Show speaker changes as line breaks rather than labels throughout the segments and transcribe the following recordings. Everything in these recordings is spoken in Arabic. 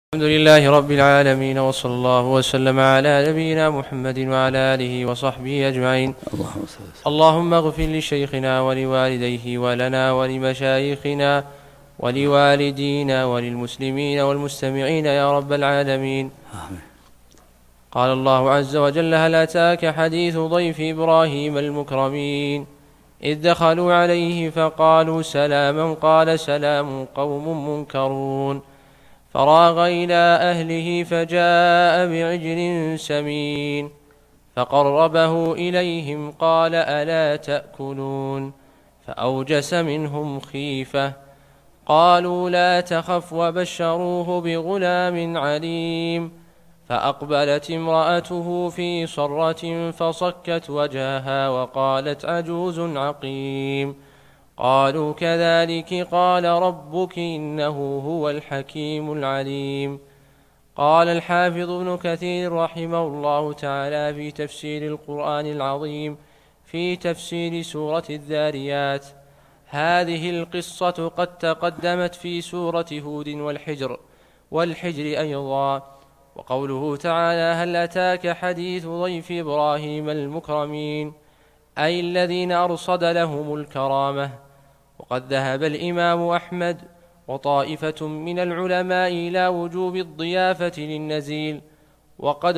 الحمد لله رب العالمين، وصلى الله وسلم على نبينا محمد وعلى آله وصحبه أجمعين. اللهم اغفر لشيخنا ولوالديه ولنا ولمشايخنا ولوالدينا وللمسلمين والمستمعين يا رب العالمين.
آمين.
قال الله عز وجل: هل أتاك حديث ضيف إبراهيم المكرمين إذ دخلوا عليه فقالوا سلاما قال سلام قوم منكرون فراغ إلى أهله فجاء بعجل سمين فقربه إليهم قال ألا تأكلون فأوجس منهم خيفة قالوا لا تخف وبشروه بغلام عليم فأقبلت امرأته في صرة فصكت وجهها وقالت عجوز عقيم قالوا كذلك قال ربك إنه هو الحكيم العليم. قال الحافظ ابن كثير رحمه الله تعالى في تفسير القرآن العظيم في تفسير سورة الذاريات: هذه القصة قد تقدمت في سورة هود والحجر أيضا. وقوله تعالى: هل أتاك حديث ضيف إبراهيم المكرمين، أي الذين أرصد لهم الكرامة. وقد ذهب الإمام أحمد وطائفة من العلماء إلى وجوب الضيافة للنزيل، وقد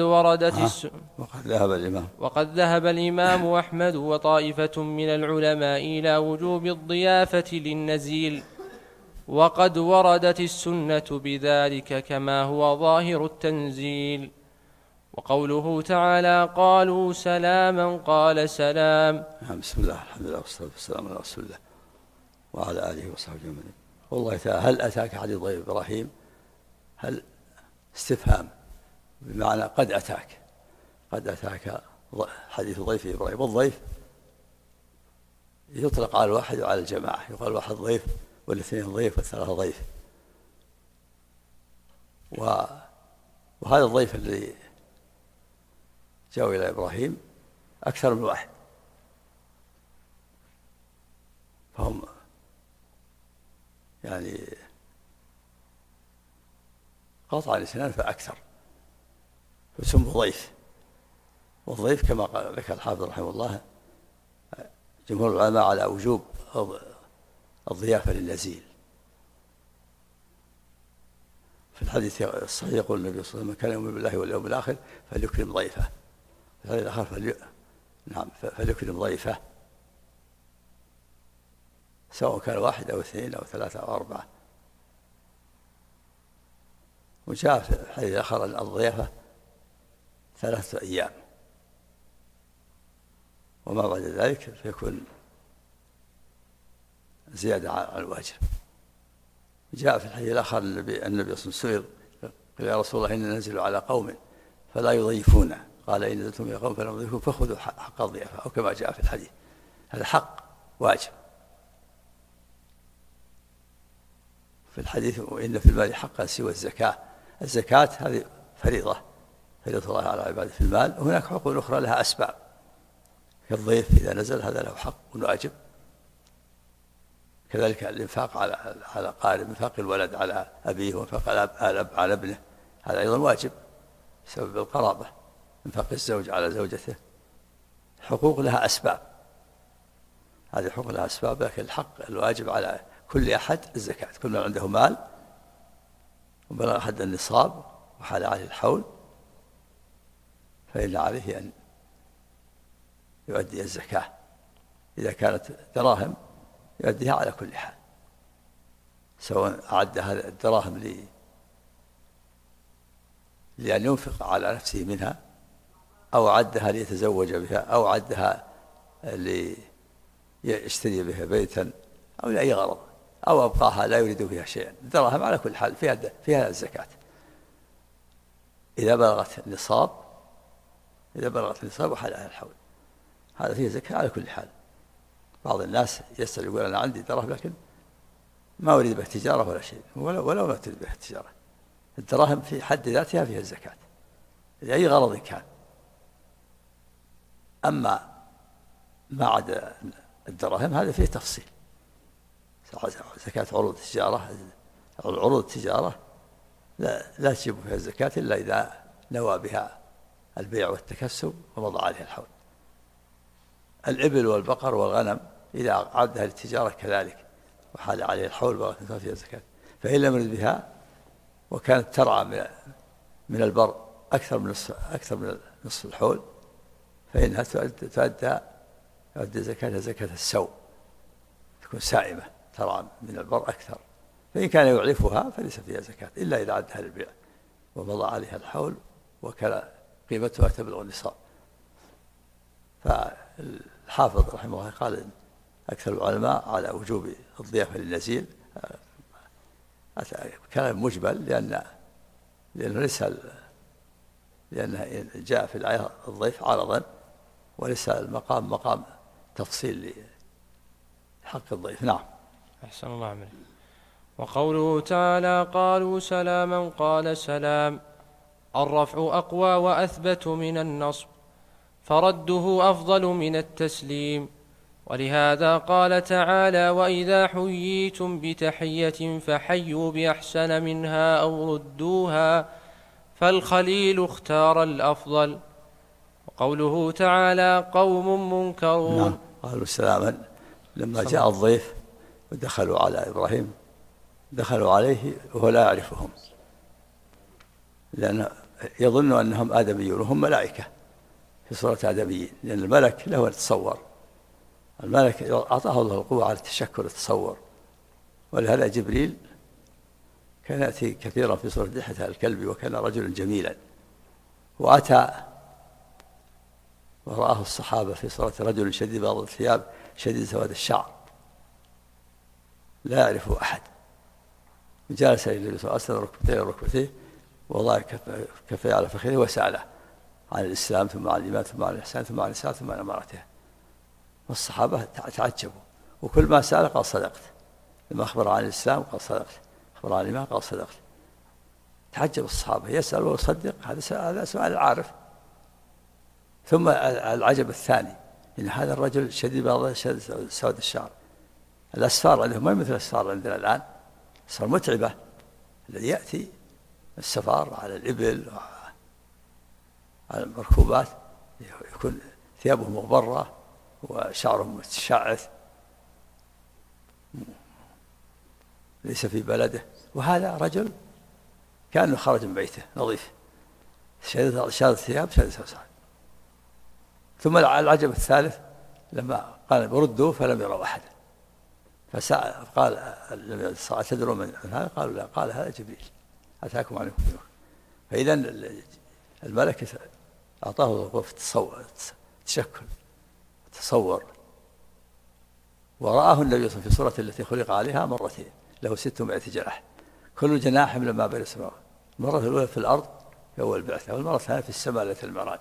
ذهب الإمام أحمد وطائفة من العلماء إلى وجوب الضيافة للنزيل، وقد وردت السنة بذلك كما هو ظاهر التنزيل. وقوله تعالى: قالوا سلاما قال سلام.
بسم الله، الحمد لله والصلاة والسلام على رسول الله وعلى آله وصحبه أجمعين. والله تعالى: هل أتاك حديث ضيف إبراهيم؟ هل استفهام بمعنى قد أتاك حديث ضيف إبراهيم. والضيف يطلق على الواحد وعلى الجماعة، يقال واحد ضيف والاثنين ضيف والثلاثة ضيف. وهذا الضيف الذي جاءوا إلى إبراهيم أكثر من واحد، فهم يعني قطع الاثنان فأكثر، فسموا ضيف. والضيف كما قال ذكر الحافظ رحمه الله جمهور العلماء على وجوب الضيافة للنزيل. في الحديث الصحيح يقول النبي صلى الله عليه وسلم: من كان يؤمن بالله واليوم الآخر فليكرم ضيفه. في الحديث الآخر فليكرم ضيفه، سواء كان واحد أو اثنين أو ثلاثة أو أربعة. وجاء في الحديث الآخر أن الضيافة 3 أيام، وما بعد ذلك فيكون زيادة على الواجب. جاء في الحديث الآخر النبي صلى الله عليه وسلم سئل: قال يا رسول الله إن ننزل على قوم فلا يضيفونا، قال إن نزلتم إلى قوم فلا يضيفون فخذوا حق الضيافة، أو كما جاء في الحديث. هذا حق واجب في الحديث: وإن في المال حقا سوى الزكاة. الزكاة هذه فريضة الله على عباده في المال، وهناك حقوق أخرى لها أسباب، كالضيف إذا نزل هذا له حق واجب. كذلك الإنفاق على قارب، إنفاق الولد على أبيه وإنفاق الأب على ابنه، هذا أيضا واجب بسبب القرابة. إنفاق الزوج على زوجته، حقوق لها أسباب، هذه حقوق لها أسباب. لكن الحق الواجب على كل أحد الزكاة. كل من عنده مال وبلغ حد النصاب وحال عليه الحول فإن عليه أن يؤدي الزكاة. إذا كانت دراهم يؤديها على كل حال، سواء أعد هذه الدراهم لأن ينفق على نفسه منها، أو أعدها ليتزوج بها، أو أعدها ليشتري بها بيتا، أو لأي غرض، أو أبقاها لا يريد فيها شيئا. الدراهم على كل حال فيها الزكاة إذا بلغت النصاب وحال على الحول، هذا فيه زكاة على كل حال. بعض الناس يسأل يقول: أنا عندي دراهم لكن ما أريد بها تجارة ولا شيء، ولا ما تريد بها تجارة. الدراهم في حد ذاتها فيها الزكاة لأي غرض كان. أما ما عدا الدراهم هذا فيه تفصيل. زكاة عروض التجارة لا تجب فيها الزكاة إلا إذا نوى بها البيع والتكسب ومضى عليها الحول. الإبل والبقر والغنم إذا عدها للتجارة كذلك وحال عليه الحول بغت فيها الزكاة. فإن لم يرد بها وكانت ترعى من البر أكثر من نصف الحول فإنها تؤدي زكاتها زكاة السوء، تكون سائمة ترعى من البر أكثر. فإن كان يعلفها فليس فيها زكاة إلا إذا عدها للبيع ومضى عليها الحول وكان قيمتها تبلغ النصاب. فالحافظ رحمه الله قال أكثر العلماء على وجوب الضيافة للنزيل، كلام مجمل لأنه جاء في الآية الضيف عرضا وليس المقام مقام تفصيل لحق الضيف. نعم.
أحسن الله عمله. وقوله تعالى قالوا سلاما قال سلام، الرفع أقوى وأثبت من النصب، فرده أفضل من التسليم. ولهذا قال تعالى وإذا حييتم بتحية فحيوا بأحسن منها أو ردوها، فالخليل اختار الأفضل. وقوله تعالى قوم منكرون.
قالوا سلاما لما جاء الضيف ودخلوا على إبراهيم دخلوا عليه وهو لا يعرفهم، لأنه يظن أنهم آدميون وهم ملائكة في صورة آدميين، لأن الملك له أن يتصور، الملك أعطاه الله القوة على التشكل والتصور. ولهذا جبريل كان يأتي كثيرا في صورة دحية الكلب وكان رجلا جميلا، وأتى ورآه الصحابة في صورة رجل شديد بياض الثياب شديد سواد الشعر لا يعرفه أحد، جالس إلى النبي صلى الله عليه وسلم ركبتيه ووضع كفيه على فخذه وسأله عن الإسلام ثم عن الإيمان ثم عن الإحسان ثم عن الإسلام ثم عن أمارته. والصحابة تعجبوا، وكل ما سأل قال صدقت، لما أخبر عن الإسلام قال صدقت، أخبر عن الإيمان قال صدقت. تعجب الصحابة، يسأل ويصدق، هذا سؤال العارف. ثم العجب الثاني إن هذا الرجل شديد بياض شديد سواد الشعر، الأسفار عندهم ما مثل الأسفار عندنا الآن، أسفار متعبة، الذي يأتي السفار على الإبل وعلى المركوبات يكون ثيابه مغبرة وشعره متشعث ليس في بلده، وهذا رجل كأنه خرج من بيته نظيف شديد الثياب شديد الشعر. ثم العجب الثالث لما قال بردوا فلم يروا أحدا، فقال أتدرون من هذا؟ قالوا لا، قال هذا جبريل أتاكم عليكم. فإذا الملك أعطاه القوة في التشكل تصور، ورآه النبي صلى الله عليه وسلم في صورة التي خلق عليها مرتين، له 600 جناح، كل جناح من ما بين السماوات، المرة الأولى في الأرض في أول البعثة، والمرة الثانية في السماء ليلة المعراج.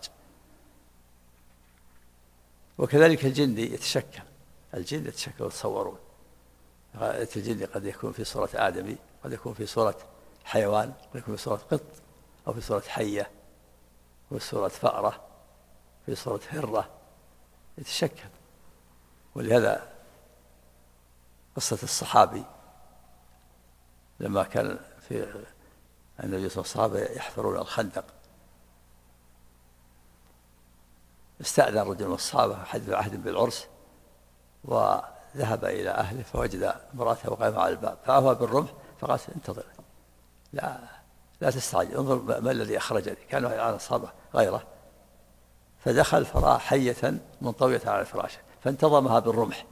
وكذلك الجن يتشكل، الجن يتشكل ويتصورون، الجن قد يكون في صورة آدمي، قد يكون في صورة حيوان، قد يكون في صورة قط، أو في صورة حية، أو في صورة فأرة، في صورة هرة، يتشكل. ولهذا قصة الصحابي لما كان في النبي صلى الله عليه وسلم يحفرون الخندق، استأذن رجل من الصحابة حدث عهد بالعرس وذهب إلى أهله فوجد امرأته وقائمة على الباب، فأهوى بالرمح فقال انتظر، لا تستعجل، انظر ما الذي أخرجني، كانوا على أصحابه غيره. فدخل فرأى حية منطوية على فراشه فانتظمها بالرمح،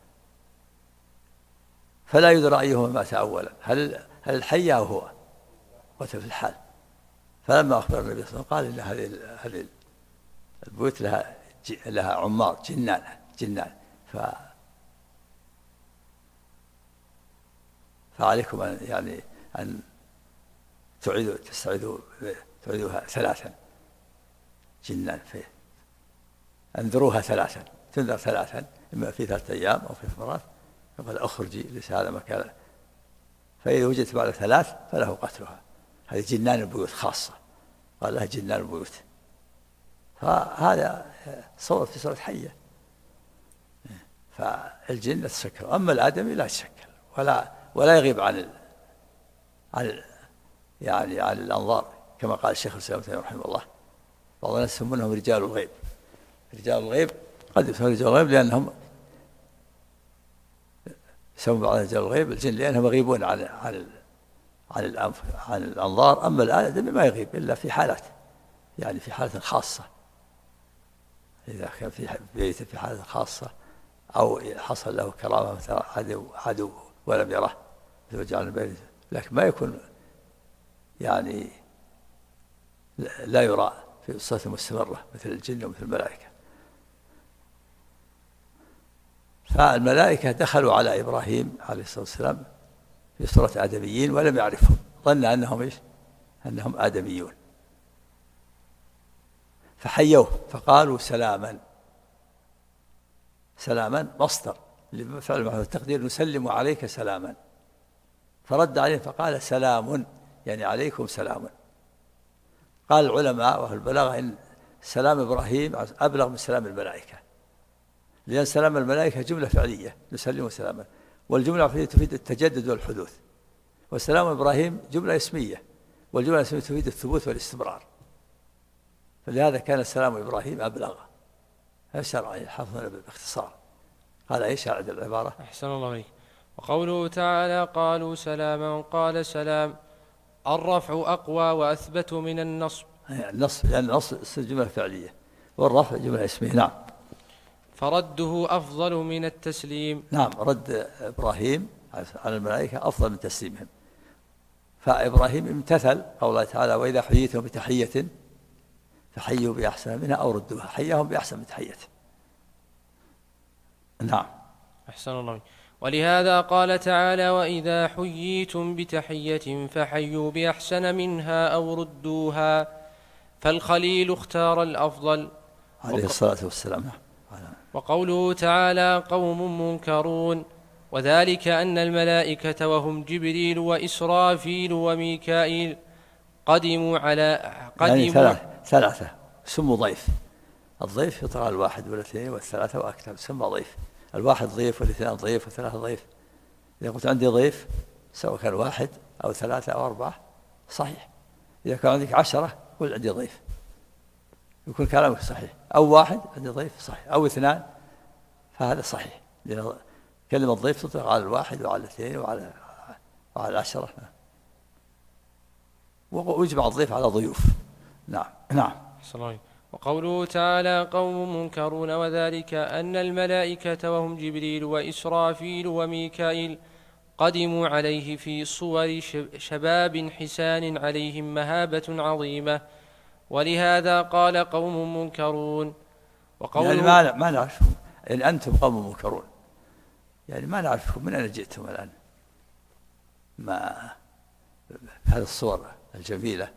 فلا يدرى أيهما مات أولا، هل الحية أو هو، وفي الحال. فلما أخبر النبي صلى الله عليه وسلم قال إن هذه البيوت لها عمار جنان فعليكم أن تعيدوها 3 جنان، انذروها 3، تنذر 3 إما في 3 أيام أو في مرات، فقال أخرجي ليس هذا مكان، فإذا وجدت بعد 3 فله قتلها. هذه جنان البيوت خاصة، قال لها جنان البيوت، فهذا صور في صورة حية. فالجن تتشكل، أما الآدمي لا يتشكل ولا يغيب عن يعني عن الأنظار، كما قال الشيخ الإسلام رحمه الله. بعض الناس يسمونهم رجال الغيب. رجال الغيب قد يسمون رجال الغيب لأنهم يسمون بعض رجال الغيب الجن لأنهم يغيبون عن الأنف عن الأنظار. أما الآدمي ما يغيب إلا في حالات، يعني في حالة خاصة، إذا كان في بيته في حالة خاصة أو حصل له كرامة مثلا عدو ولم يره وجعل البيت، لكن ما يكون يعني لا يرى في صفة مستمرة مثل الجن ومثل الملائكة. فالملائكة دخلوا على إبراهيم عليه الصلاة والسلام في صورة آدميين ولم يعرفهم، ظن أنهم إيش؟ أنهم آدميون، فحيوه فقالوا سلاما. سلاما مصدر لفعل محذوف التقدير نسلم عليك سلاما، فرد عليهم فقال سلام، يعني عليكم سلام. قال العلماء وأهل البلاغة إن سلام إبراهيم أبلغ من سلام الملائكة، لأن سلام الملائكة جملة فعلية نسلم سلاما، والجملة الفعلية تفيد التجدد والحدوث، وسلام إبراهيم جملة اسمية، والجملة الاسمية تفيد الثبوت والاستمرار، فلهذا كان سلام إبراهيم أبلغ. فشرع حفظنا باختصار. قال ايش اعد العبارة؟
أحسن الله عليك. وقوله تعالى قالوا سلاما قال سلام، الرفع أقوى وأثبت من النصب.
النصب لأن النصب جملة فعلية والرفع جملة اسمية. نعم.
فرده أفضل من التسليم.
نعم، رد إبراهيم على الملائكة أفضل من تسليمهم. فإبراهيم امتثل قول الله تعالى وإذا حييتم بتحية فحيوا بأحسن منها أو ردوها، حياهم بأحسن من تحيته. نعم.
أحسن الله. ولهذا قال تعالى وإذا حييتم بتحية فحيوا بأحسن منها أو ردوها، فالخليل اختار الأفضل
عليه الصلاة والسلام.
وقوله تعالى قوم منكرون، وذلك أن الملائكة وهم جبريل وإسرافيل وميكائيل قدموا
يعني ثلاثة سموا ضيف. الضيف يطلع الواحد والاثنين والثلاثة وأكثر، سمى ضيف. الواحد ضيف والاثنين ضيف والثلاثة ضيف. إذا قلت عندي ضيف سواء كان واحد أو ثلاثة أو أربعة صحيح. إذا كان عندك 10 قل عندي ضيف، يكون كلامك صحيح. أو واحد عندي ضيف صحيح، أو 2 فهذا صحيح، لأن كلمة ضيف تطلق على الواحد وعلى الاثنين وعلى 10، ويجمع الضيف على ضيوف. نعم. نعم.
وقوله تعالى قوم منكرون، وذلك أن الملائكة وهم جبريل وإسرافيل وميكائيل قدموا عليه في صور شباب حسان عليهم مهابة عظيمة، ولهذا قال قوم منكرون.
يعني ما نعرفكم، يعني أنتم قوم منكرون، يعني ما نعرفكم من أين جئتم الآن، ما هذه الصور الجميلة.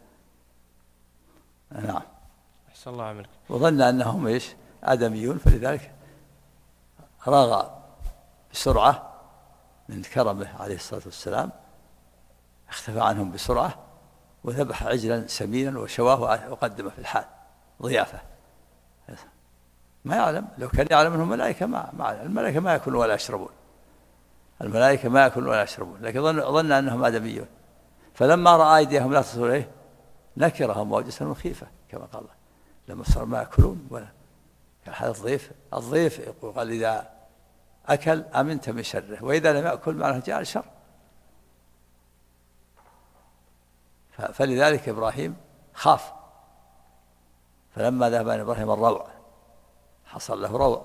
نعم.
أحسن الله عملك.
وظن أنهم إيش؟ آدميون، فلذلك راغ بسرعة من كرمه عليه الصلاة والسلام، اختفى عنهم بسرعة وذبح عجلا سمينا وشواه وقدمه في الحال ضيافة. ما يعلم، لو كان يعلم أنهم ملائكة الملائكة ما يأكلون ولا يشربون، الملائكة ما يأكلون ولا يشربون، لكن ظن أنهم آدميون، فلما رأى أيديهم لا تصل إليه نكرهم وأوجس لهم خيفة، كما قال الله لما صار ما يأكلون ولا. هذا الضيف يقول قال إذا أكل أمنت من شره، وإذا لم يأكل معناه جاء الشر. فلذلك إبراهيم خاف، فلما ذهب عن إبراهيم الروع حصل له روع،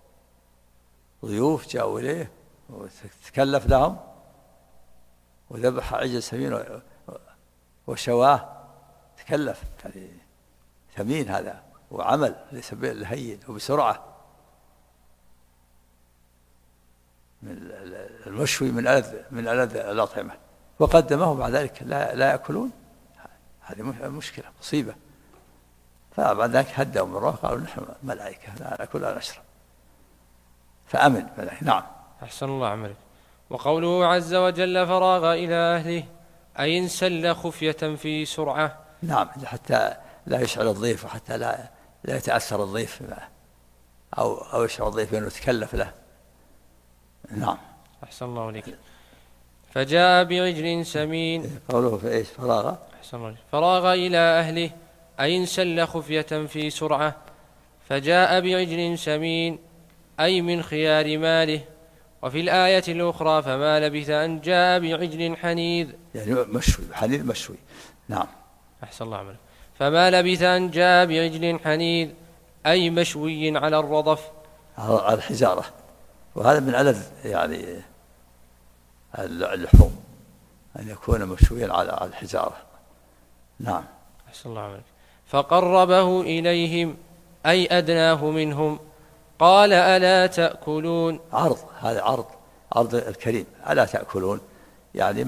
ضيوف جاءوا إليه وتكلف لهم وذبح عجل سمين وشواه، تكلف، يعني ثمين هذا وعمل ليس بالهين وبسرعة. من المشوي من ألذ الأطعمة، وقدمه بعد ذلك لا يأكلون، هذه مشكلة مصيبة. فبعد ذلك هدوا من روح قالوا نحن ملائكة لا نأكل ولا نشرب، فأمن ملائكة. نعم.
أحسن الله عملك. وقوله عز وجل فراغ إلى أهله أي انسل خفية في سرعة.
نعم، حتى لا يشعر الضيف، وحتى لا يتأثر الضيف أو يشعر الضيف بأنه يتكلف له. نعم.
أحسن الله عليك. فجاء بعجل سمين.
قوله في إيش؟
فراغ إلى أهله أي انسل خفية في سرعة. فجاء بعجل سمين أي من خيار ماله. وفي الآية الأخرى فما لبث أن جاء بعجل حنيذ،
يعني مشوي، حنيذ مشوي. نعم.
أحسن الله عمله. فما لبث أن جاء بعجل حنيذ أي مشوي على الرضف،
على الحجارة. وهذا من ألذ يعني اللحوم أن يكون مشويا على الحجارة. نعم.
أحسن الله عمله. فقربه إليهم أي أدناه منهم. قال ألا تأكلون.
عرض، هذا عرض الكريم. ألا تأكلون يعني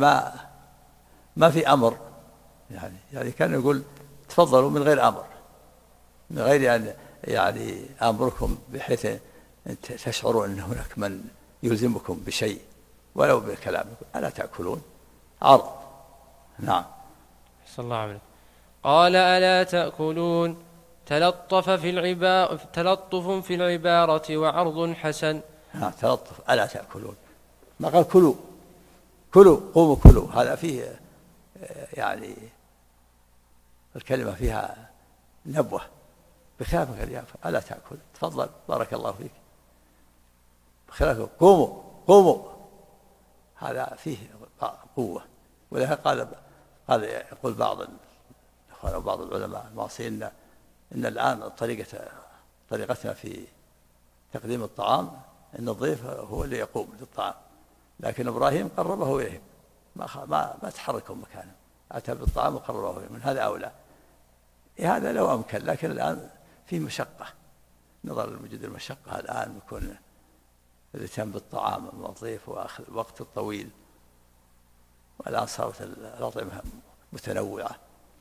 ما في أمر، يعني كان يقول تفضلوا من غير أمر، من غير أن يعني أمركم بحيث تشعروا أن هناك من يلزمكم بشيء ولو بكلام. ألا تأكلون عرض. نعم.
أحسن الله عمله. قال ألا تأكلون تلطف في العبارة وعرض حسن.
تلطف. ألا تأكلون ما قال كلوا قوموا كلوا. هذا فيه يعني الكلمة فيها نبوة، بخلاف ألا تأكل تفضل بارك الله فيك، بخلاف قوموا هذا فيه قوة. ولهذا قال يقول بعض الإخوان وبعض العلماء المعاصرين إن الآن طريقتنا في تقديم الطعام إن الضيف هو اللي يقوم بالطعام، لكن إبراهيم قربه إليهم، ما تحركوا مكانه، أتى بالطعام وقربه إليهم. من هذا أولى. هذا لو أمكن، لكن الآن في مشقة، نظرا لوجود المشقة الآن يكون الاتيان بالطعام مع الضيف وأخذ الوقت الطويل، والآن صارت الأطعمة متنوعة،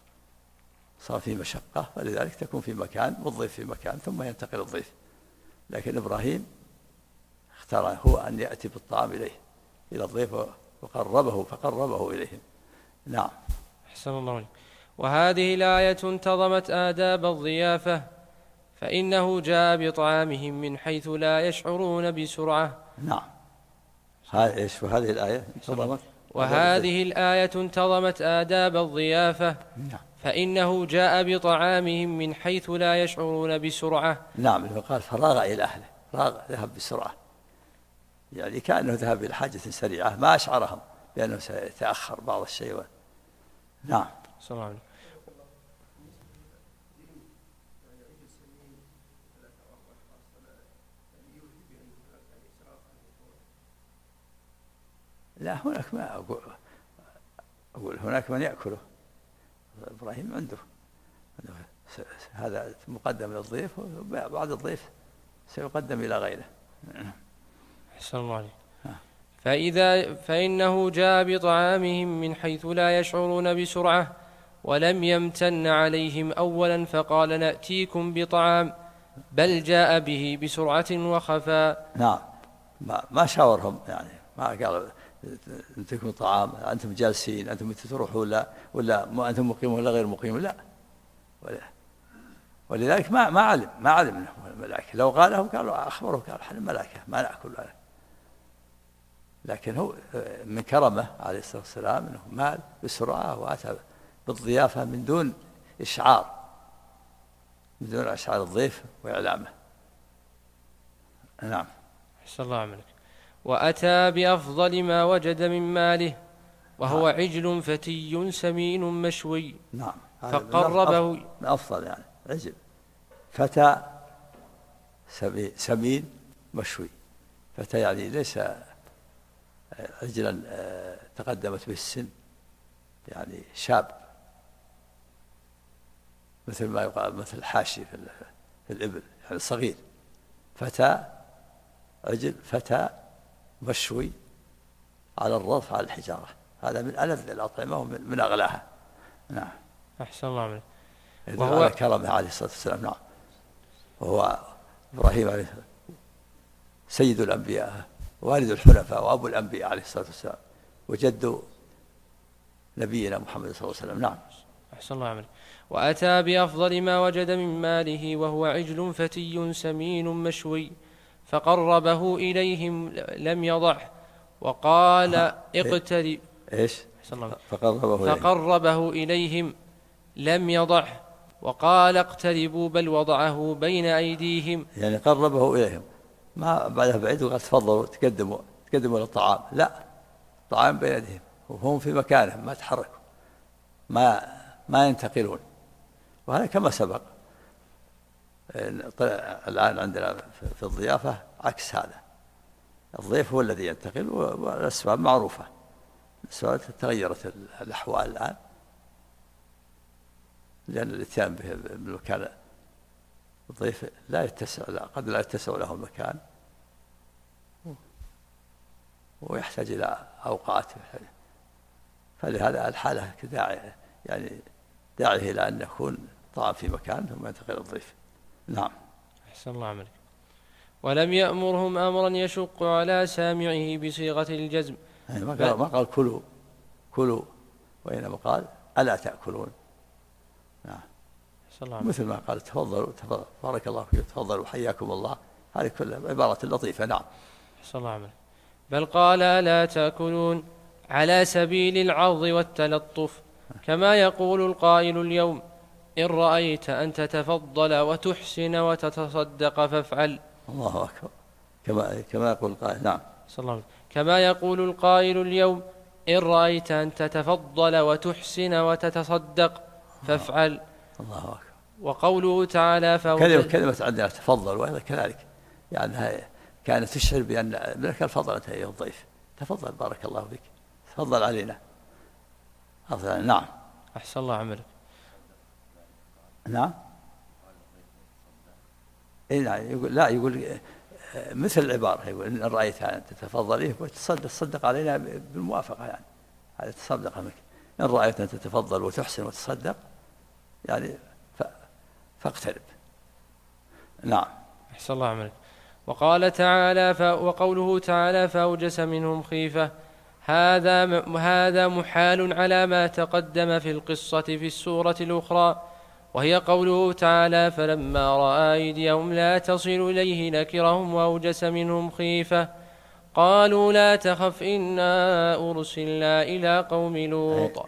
صار في مشقة، ولذلك تكون في مكان والضيف في مكان ثم ينتقل الضيف. لكن إبراهيم اختار هو أن يأتي بالطعام إلى الضيف فقربه إليهم. نعم.
أحسن الله عليك. وهذه الآية انتظمت آداب الضيافة، فإنه جاء بطعامهم من حيث لا يشعرون بسرعة.
نعم. هذه الآية انتظمت.
وهذه الآية انتظمت آداب الضيافة.
نعم.
فإنه جاء بطعامهم من حيث لا يشعرون بسرعة.
نعم. قال فراغ إلى أهله، ذهب بسرعة، يعني كأنه ذهب إلى حاجة سريعة ما أشعرهم بأنه سيتأخر بعض الشيء. نعم.
صلى
لا، هناك ما أقول هناك من يأكله. إبراهيم عنده هذا مقدم للضيف، وبعد الضيف سيقدم إلى غيره.
أحسن الله عليك. فإنه جاء بطعامهم من حيث لا يشعرون بسرعة، ولم يمتن عليهم أولا فقال نأتيكم بطعام، بل جاء به بسرعة وخفاء.
نعم. ما شاورهم، يعني ما قال نأتيكم طعام، أنتم جالسين، أنتم تروحوا ولا أنتم مقيمون ولا غير مقيمون، لا. ولذلك ما علم أنه الملائكة. لو قالهم قالوا أخبره قال احنا الملائكة ما نأكل ولا. لكن هو من كرمه عليه الصلاة والسلام أنه مال بسرعة وأتى بالضيافة من دون إشعار الضيف وإعلامه. نعم.
أحسن الله عملك. وأتى بأفضل ما وجد من ماله، وهو عجل فتي سمين مشوي.
نعم.
فقربه
من أفضل، يعني عجل فتى سمين مشوي. فتى يعني ليس عجلا تقدمت به السن، يعني شاب، مثل ما يقال مثل الحاشي في الإبل، يعني صغير. عجل فتى مشوي على الرضف على الحجارة. هذا من ألذ الأطعمة ومن أغلاها. نعم.
أحسن الله عليه.
وهو كرمه عليه الصلاة والسلام. نعم. وهو إبراهيم عليه السلام سيد الأنبياء، والد الحنفاء، وأبو الأنبياء عليه الصلاة والسلام، وجد نبينا محمد صلى الله عليه وسلم. نعم.
أحسن الله عليه. وأتى بأفضل ما وجد من ماله، وهو عجل فتي سمين مشوي. فقربه إليهم لم يضعه، وقال اقترب.
إيش؟ فقربه
إليهم لم يضعه، وقال اقتربوا بل وضعه بين أيديهم.
يعني قربه إليهم، ما بعدها بعيد وقال تفضلوا تقدموا للطعام، لا، الطعام بين يديهم وهم في مكانهم ما تحركوا، ما ينتقلون. وهذا كما سبق. الآن عندنا في الضيافة عكس هذا، الضيف هو الذي ينتقل، والأسباب معروفة، الأسباب تغيرت الأحوال الآن، لأن الاتيان به بالمكان الضيف لا يتسع، قد لا يتسع له المكان، ويحتاج إلى أوقات، فلهذا الحالة داعية، يعني داعيه إلى أن يكون طعام في مكان ثم ينتقل الضيف. نعم.
أحسن الله عملك. ولم يأمرهم أمرا يشق على سامعه بصيغة الجزم،
يعني ما قال كلوا، وإنما قال ألا تأكلون. نعم. مثل ما قال تفضلوا بارك الله فيكم، تفضلوا حياكم الله، هذه كلها عبارة لطيفة. نعم.
أحسن الله عملك. بل قال ألا تأكلون على سبيل العرض والتلطف، كما يقول القائل اليوم إن رأيت أن تتفضل وتحسن وتتصدق فافعل.
الله أكبر. كما يقول القائل. نعم.
كما يقول القائل اليوم إن رأيت أن تتفضل وتحسن وتتصدق فافعل.
الله أكبر.
وقوله تعالى
كلمة عندنا تفضل وأيضا كذلك، يعني كانت تشعر بأن لك الفضل أنت أيها الضيف، تفضل بارك الله فيك، تفضل علينا. نعم.
أحسن الله عملك.
نعم. يقول مثل العبارة، يقول إن رأيت أن تتفضل إيه وتصدق علينا بالموافقة، يعني هذا تصدق منك. إن رأيت أن تتفضل وتحسن وتصدق يعني فاقترب. نعم.
أحسن الله عملك. وقوله تعالى فأوجس منهم خيفة، هذا محال على ما تقدم في القصة في السورة الأخرى، وهي قوله تعالى فلما رأى أيديهم لا تصل إليه نكرهم وأوجس منهم خيفة، قالوا لا تخف إنا أرسلنا إلى قوم لوط.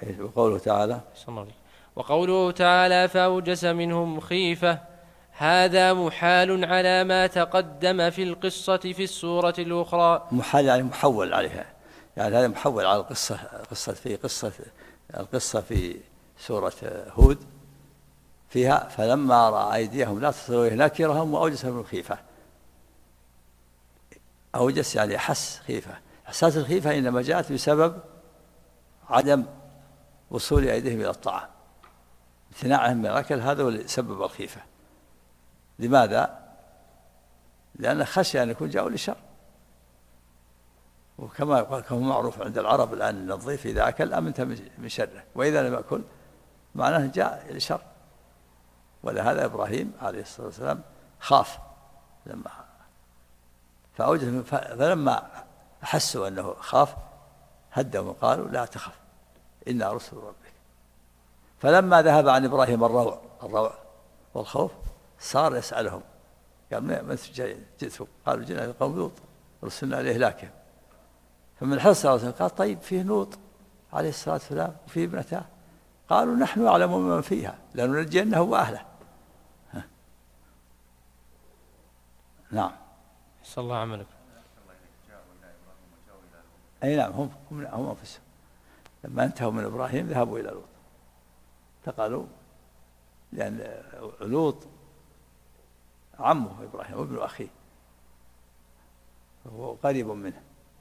وقوله تعالى فأوجس منهم خيفة، هذا محال على ما تقدم في القصة في السورة الأخرى.
محال يعني محول عليها، يعني هذا محول على القصة في سورة هود، فيها فلما رأى أيديهم لا تصل إليه نكرهم وأوجس منهم خيفة. أوجس يعني أحس خيفة. إحساس الخيفة إنما جاءت بسبب عدم وصول أيديهم إلى الطعام، امتناعهم من الأكل، هذا هو اللي سبب الخيفة. لماذا؟ لأن خشي أن يكون جاءوا لشر، وكما معروف عند العرب الآن أن الضيف إذا أكل أمنت من شره، وإذا لم يأكل معناه جاء لشر. ولهذا إبراهيم عليه الصلاة والسلام خاف فلما أحسوا أنه خاف هدوا وقالوا لا تخف إنا رسل ربك. فلما ذهب عن إبراهيم الروع والخوف صار يسألهم، قال من جئتم؟ قالوا جئنا إلى قوم لوط رسلنا لإهلاكهم. فمن حرص صلى الله عليه وسلم قال طيب فيه لوط عليه الصلاة والسلام وفيه ابنته، قالوا نحن أعلم من فيها لننجينه وأهله. نعم.
صلى الله عملك.
أي نعم، هم أنفسهم لما انتهوا من إبراهيم ذهبوا إلى لوط، انتقلوا، لأن لوط عمه إبراهيم وابن أخيه، وهو قريب منه.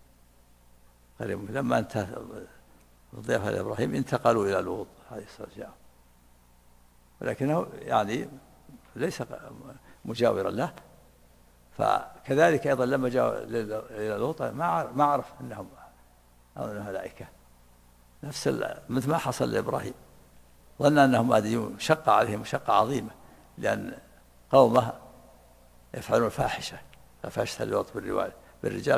لما انتهى الضيافة لإبراهيم انتقلوا إلى لوط عليه الصلاة والسلام، ولكنه يعني ليس مجاورا له. فكذلك أيضا لما جاءوا إلى لوط ما عرف أنهم ملائكة، مثل ما حصل لإبراهيم، ظن أنهم آدميون، شق عليهم مشقة عظيمة، لأن قومه يفعلون فاحشة اللوط بالرجال،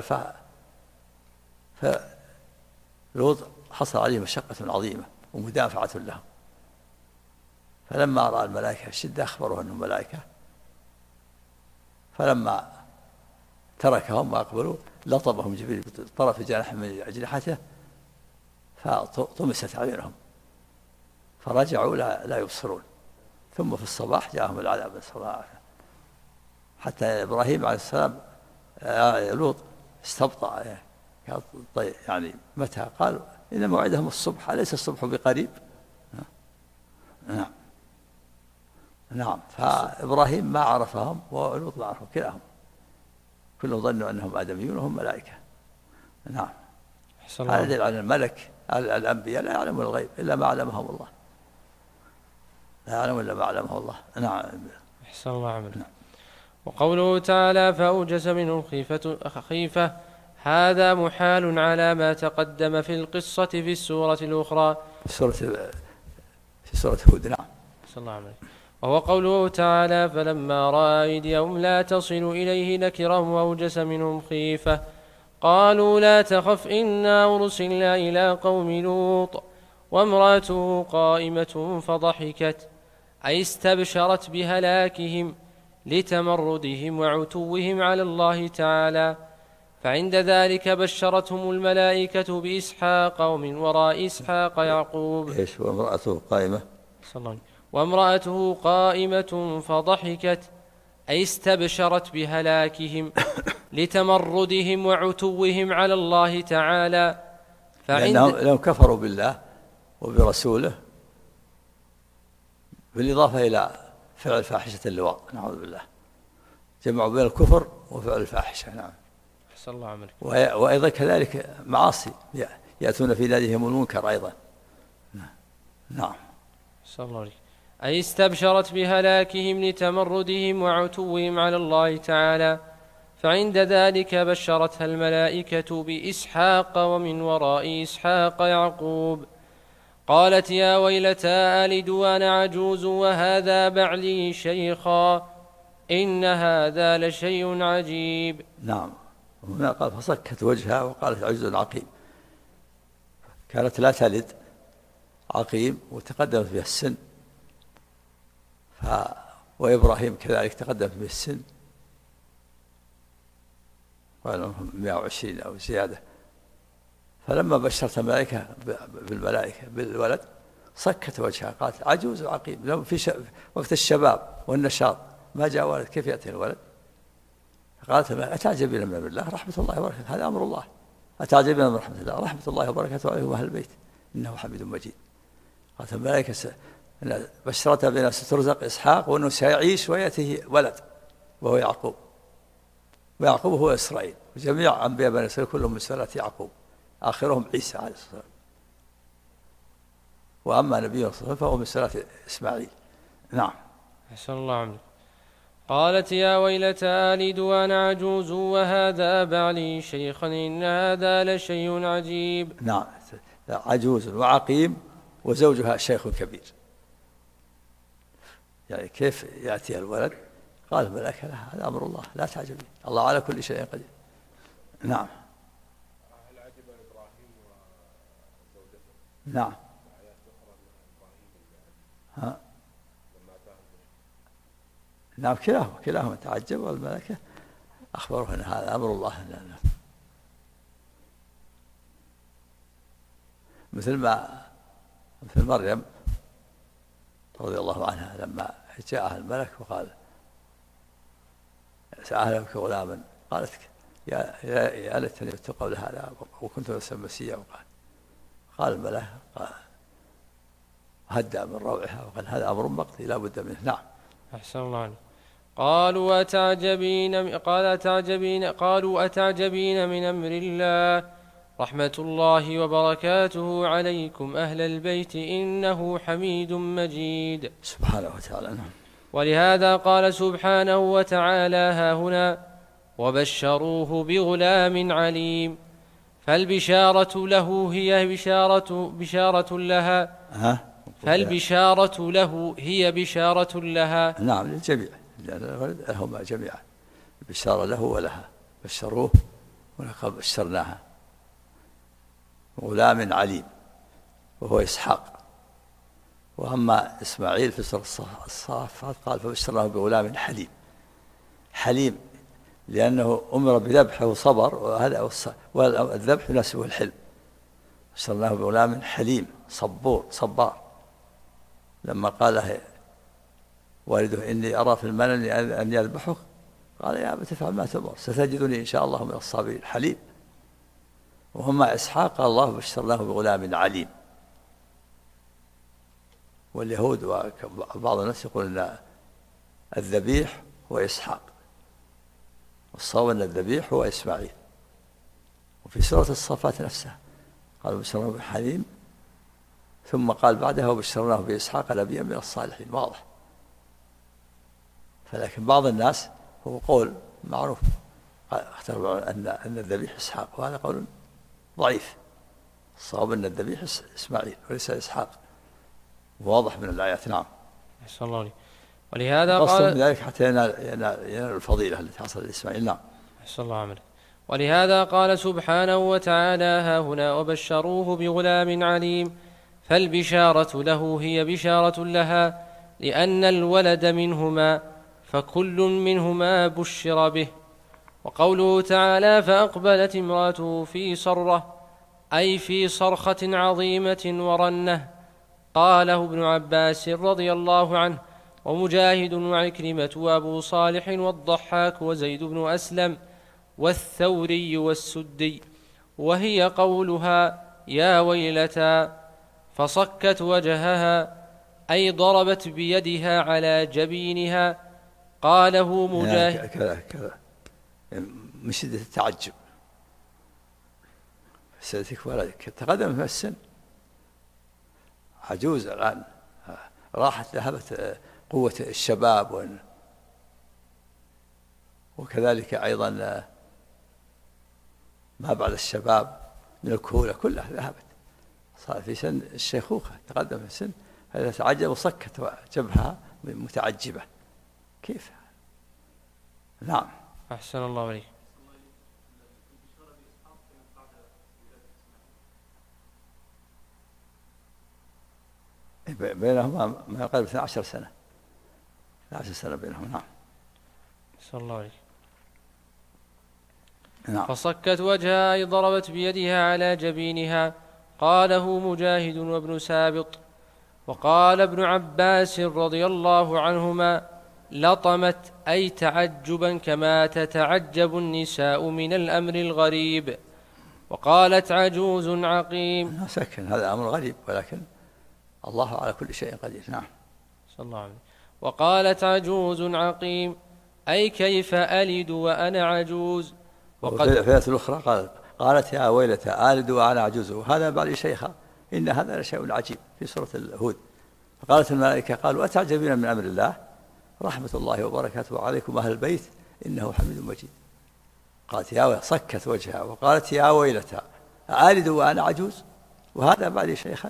فلوط حصل عليه مشقة عظيمة ومدافعة لهم. فلما رأى الملائكة الشدة أخبروه أنهم ملائكة، فلما تركهم وأقبلوا لطمهم جبريل بطرف جناح من أجنحته فطمست أعينهم فرجعوا لا يبصرون. ثم في الصباح جاءهم العذاب نسأل الله العافية. حتى إبراهيم عليه السلام لوط استبطأ يعني متى قالوا إن موعدهم الصبح أليس الصبح بقريب. نعم فإبراهيم ما عرفهم ولوط ما عرفهم كلهم ظنوا أنهم آدميون وهم ملائكة. نعم هذا يدل على الملك الأنبياء لا يعلمون الغيب إلا ما علمهم الله لا يعلمون إلا ما علمه الله. نعم
أحسن الله عملك. نعم. وقوله تعالى فأوجس منهم خيفة هذا محال على ما تقدم في القصة في السورة الأخرى
في سورة هود. نعم
أحسن الله عملك. وهو قوله تعالى فلما رأى أيديهم لا تصل إليه نكرهم وأوجس منهم خيفة قالوا لا تخف إنا أرسلنا إلى قوم لوط وامرأته قائمة فضحكت أي استبشرت بهلاكهم لتمردهم وعتوهم على الله تعالى فعند ذلك بشرتهم الملائكة بإسحاق ومن وراء إسحاق يعقوب.
إيش وامرأته قائمة
وامرأته قائمة فضحكت أي استبشرت بهلاكهم لتمردهم وعتوهم على الله تعالى
لأنهم كفروا بالله وبرسوله بالإضافة إلى فعل فاحشة اللواط نعوذ بالله جمعوا بين الكفر وفعل الفاحشة. نعم
أحسن الله عملك.
وأيضا كذلك معاصي يأتون في ناديهم المنكر أيضا. نعم
أحسن الله عليك. أي استبشرت بهلاكهم لتمردهم وعتوهم على الله تعالى فعند ذلك بشرتها الملائكة بإسحاق ومن وراء إسحاق يعقوب. قالت يا ويلتى ألد وأنا عجوز وهذا بعلي شيخا إن هذا لشيء عجيب.
نعم هنا قال فصكت وجهها وقالت عجز عقيم كانت لا تلد عقيم وتقدمت بها السن وإبراهيم كذلك تقدمت به السن قال 120 أو زيادة. فلما بشرت الملائكة بالولد صكت وجهها قالت عجوز عقيم لو في وقت الشباب والنشاط ما جاء ولد كيف يأتي الولد. قالت أتعجبين من أمر الله رحمة الله وبركاته هذا أمر الله أتعجبين من رحمة الله رحمة الله وبركاته عليكم أهل البيت إنه حميد مجيد. قالت الملائكة بشرتها بأنها سترزق إسحاق وأنه سيعيش ويأتيه ولد وهو يعقوب ويعقوب هو إسرائيل وجميع أنبياء بني إسرائيل كلهم من سلالة يعقوب آخرهم عيسى عليه الصلاة والسلام وأما نبينا صلى الله عليه وسلم فهو من سلالة إسماعيل. نعم
أحسن الله عمرك. قالت يا ويلتى ألد وأنا عجوز وهذا بعلي شيخا إن هذا لشيء عجيب.
نعم عجوز وعقيم وزوجها شيخ كبير يعني كيف يأتي الولد. قال الملائكة هذا أمر الله لا تعجبين الله على كل شيء قدير. نعم
هل عجب إبراهيم وزوجته؟
نعم نعم كلاهما تعجب والملائكة أخبروه أن هذا أمر الله مثل مريم رضي الله عنها لما جاءها الملك وقال سأل لك غلاما قالت يا ليتني مت قبل هذا وكنت نفسا مسيا قال الملك هدأ من روعها وقال هذا أمر مقضي لا بد منه. نعم
أحسن الله عليك. قالوا أتعجبين من أمر الله رحمة الله وبركاته عليكم أهل البيت إنه حميد مجيد
سبحانه وتعالى. نعم.
ولهذا قال سبحانه وتعالى هاهنا وبشروه بغلام عليم فالبشارة له هي بشارة لها فالبشارة له هي بشارة لها.
نعم للجميع لهما جميعا البشارة له ولها بشروه ولقد بشرناها غلام عليم وهو إسحاق. وأما إسماعيل في سورة الصافات قال فبشرناه بغلام حليم لأنه أمر بذبحه وصبر، والذبح يناسبه الحلم. بشرناه بغلام حليم صبار. لما قال له والده إني أرى في المنام أن يذبحك، قال يا أبت افعل ما تؤمر ستجدني إن شاء الله من الصابرين. حليم. وهم مع إسحاق قال الله بشرناه بغلام عليم. واليهود وبعض الناس يقول أن الذبيح هو إسحاق، والصواب أن الذبيح هو إسماعيل. وفي سورة الصافات نفسها قالوا بشرناه بحليم، ثم قال بعدها وبشرناه بإسحاق نبيا من الصالحين. واضح. فلكن بعض الناس هو قول معروف اختاروا أن الذبيح إسحاق، وهذا قول ضعيف. الصواب أن الذبيح إسماعيل وليس إسحاق، واضح من الآيات. نعم.
أحسن الله عليك. ولهذا
قال من ذلك حتى ينال الفضيلة التي حصلت لإسماعيل. نعم.
أحسن الله عملك. ولهذا قال سبحانه وتعالى ها هنا وبشروه بغلام عليم، فالبشارة له هي بشارة لها، لأن الولد منهما فكل منهما بشر به. وقوله تعالى فأقبلت امرأته في صرة، أي في صرخة عظيمة ورنة، قاله ابن عباس رضي الله عنه ومجاهد وعكرمة وأبو صالح والضحاك وزيد بن أسلم والثوري والسدي. وهي قولها يا ويلتا، فصكت وجهها أي ضربت بيدها على جبينها، قاله مجاهد.
كذا من شدة التعجب سيدتك ولدك تقدم في السن، عجوز الآن، راحت ذهبت قوة الشباب، وكذلك أيضا ما بعد الشباب من الكهولة كلها ذهبت، صار في سن الشيخوخة، تقدم في السن. هذا تعجب وصكت جبهها متعجبة. كيف؟ نعم.
أحسن الله عليك.
بينهما ما يقارب 12 سنة. 12 سنة بينهم. نعم.
أحسن الله عليك.
نعم.
فصكت وجهها أي ضربت بيدها على جبينها، قاله مجاهد وابن سابط. وقال ابن عباس رضي الله عنهما لطمت أي تعجبا كما تتعجب النساء من الأمر الغريب. وقالت عجوز عقيم.
سكن، هذا أمر غريب ولكن الله على كل شيء قدير. نعم.
صلى الله عليه. وقالت عجوز عقيم أي كيف ألد وأنا عجوز.
وقد في الآية الأخرى قالت يا ويلتى آلد وأنا عجوز وهذا بعد شيخا إن هذا لشيء عجيب في سورة الهود. فقالت الملائكة قالوا أتعجبين من أمر الله رحمة الله وبركاته عليكم أهل البيت إنه حميد مجيد. قالت يا ويلتى، صكت وجهها وقالت يا ويلتى آلد وأنا عجوز وهذا بعد شيخا،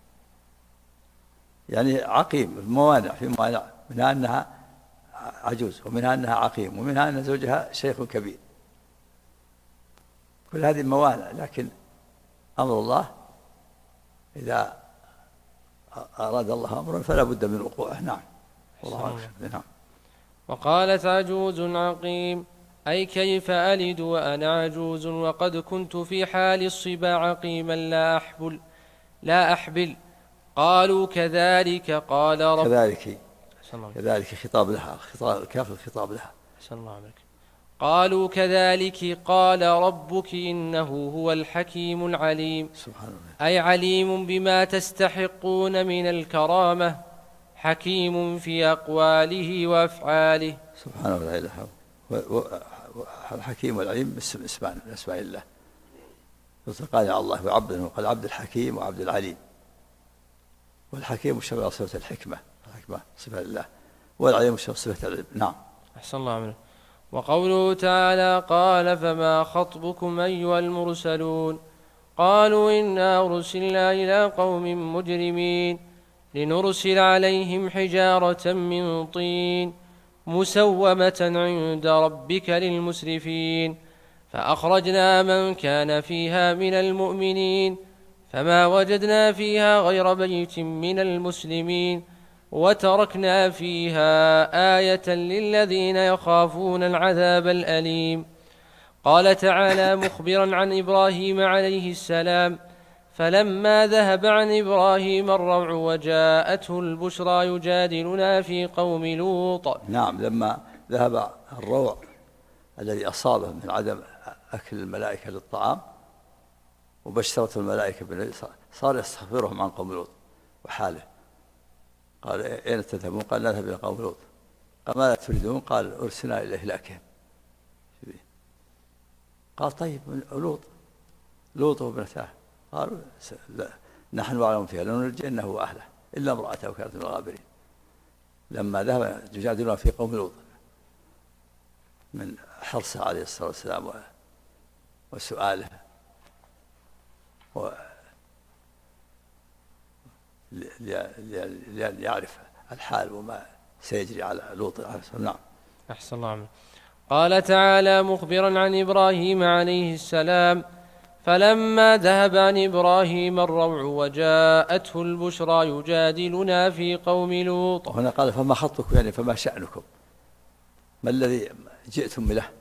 يعني عقيم. موانع، في موانع، منها أنها عجوز ومنها أنها عقيم ومنها أن زوجها شيخ كبير. كل هذه موانع، لكن أمر الله إذا أراد الله أمرا فلا بد من وقوعه. نعم. والله أعلم. نعم.
وقالت عجوز عقيم أي كيف ألد وأنا عجوز وقد كنت في حال الصبا عقيما لا أحبل. قالوا كذلك قال رب.
كذلك خطاب لها، كاف الخطاب لها.
قالوا كذلك قال ربك إنه هو الحكيم العليم.
سبحان الله.
أي عليم بما تستحقون من الكرامة، حكيم في أقواله وأفعاله.
سبحانه وتعالى. الحكيم والعليم اسمان من أسماء الله. قال الله وعبد، وقال عبد الحكيم وعبد العليم. والحكيم مشتمل على صفة الحكمة صفة لله، والعليم مشتمل على صفة العلم. نعم.
أحسن الله منه. وقوله تعالى قال فما خطبكم أيها المرسلون، قالوا إنا أرسلنا إلى قوم مجرمين لنرسل عليهم حجارة من طين مسومة عند ربك للمسرفين، فأخرجنا من كان فيها من المؤمنين فما وجدنا فيها غير بيت من المسلمين وتركنا فيها آية للذين يخافون العذاب الأليم. قال تعالى مخبرا عن إبراهيم عليه السلام: فلما ذهب عن إبراهيم الروع وجاءته البشرى يجادلنا في قوم لوط.
نعم، لما ذهب الروع الذي أصابه من عدم أكل الملائكة للطعام وبشرته الملائكة بالنبي صار يستخبرهم عن قوم لوط وحاله. قال: أين تذهبون؟ قال: نذهب إلى قوم لوط. قال: ماذا تريدون؟ قال: أرسلنا إلى إهلاكهم. قال: طيب لوط وابنته. قالوا: نحن أعلم فيها لننجينه وأهله إلا امرأته كانت من الغابرين. لما ذهب يجادلنا في قوم لوط من حرصه عليه الصلاة والسلام وسؤاله ليعرف الحال وما سيجري على لوط عليه السلام. نعم.
أحسن الله عنه. قال تعالى مخبرا عن إبراهيم عليه السلام: فلما ذهب عن إبراهيم الروع وجاءته البشرى يجادلنا في قوم لوط.
هنا قال: فما خطبكم، يعني فما شأنكم، ما الذي جئتم له؟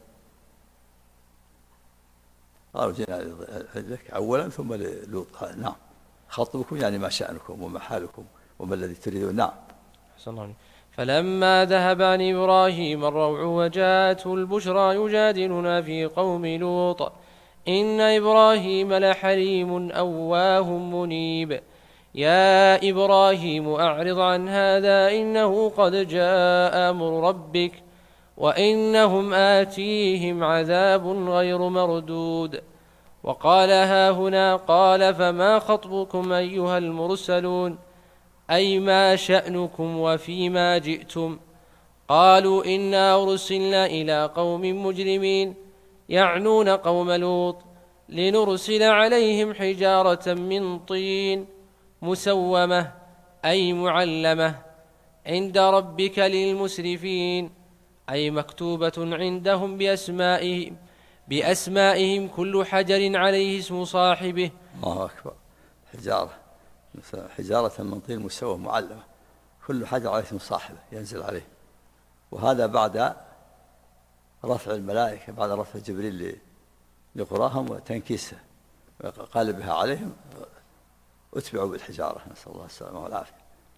قالوا: جئنا لك أولا ثم للوط. نعم. خطبكم يعني ما شأنكم وما حالكم وما الذي تريدون. نعم.
أحسن الله عنه. فلما ذهب عن إبراهيم الروع وجاءته البشرى يجادلنا في قوم لوط إن إبراهيم لحليم أواه منيب. يا إبراهيم أعرض عن هذا إنه قد جاء أمر ربك وإنهم آتيهم عذاب غير مردود. وقال هاهنا: قال: فما خطبكم أيها المرسلون؟ أي ما شأنكم وفيما جئتم؟ قالوا: إنا أرسلنا إلى قوم مجرمين، يعنون قوم لوط، لنرسل عليهم حجارة من طين مسومة أي معلمة عند ربك للمسرفين، أي مكتوبة عندهم بأسمائهم كل حجر عليه اسم صاحبه.
الله أكبر. حجارة من طين مسومة معلمة، كل حجر عليه اسم صاحبه ينزل عليه. وهذا بعد رفع الملائكة، بعد رفع جبريل لقراهم وتنكيسه قالبها عليهم، اتبعوا بالحجارة، نسأل الله السلامة والعافية.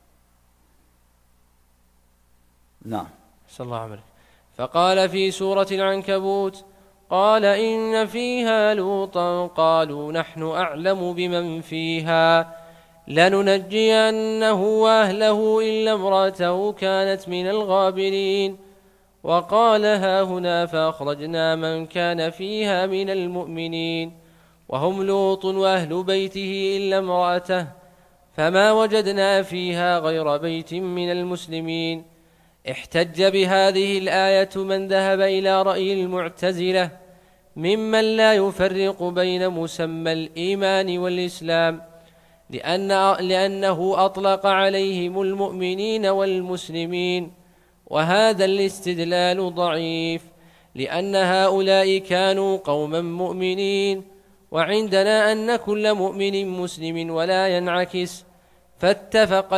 نعم.
صلى الله عليه وسلم. فقال في سورة العنكبوت: قال إن فيها لوطا قالوا نحن أعلم بمن فيها لننجينه وأهله إلا امرأته كانت من الغابرين. وقال هاهنا: فأخرجنا من كان فيها من المؤمنين وهم لوط وأهل بيته إلا امرأته فما وجدنا فيها غير بيت من المسلمين. احتج بهذه الآية من ذهب إلى رأي المعتزلة ممن لا يفرق بين مسمى الإيمان والإسلام، لأنه أطلق عليهم المؤمنين والمسلمين، وهذا الاستدلال ضعيف، لأن هؤلاء كانوا قوما مؤمنين، وعندنا أن كل مؤمن مسلم ولا ينعكس. فاتفق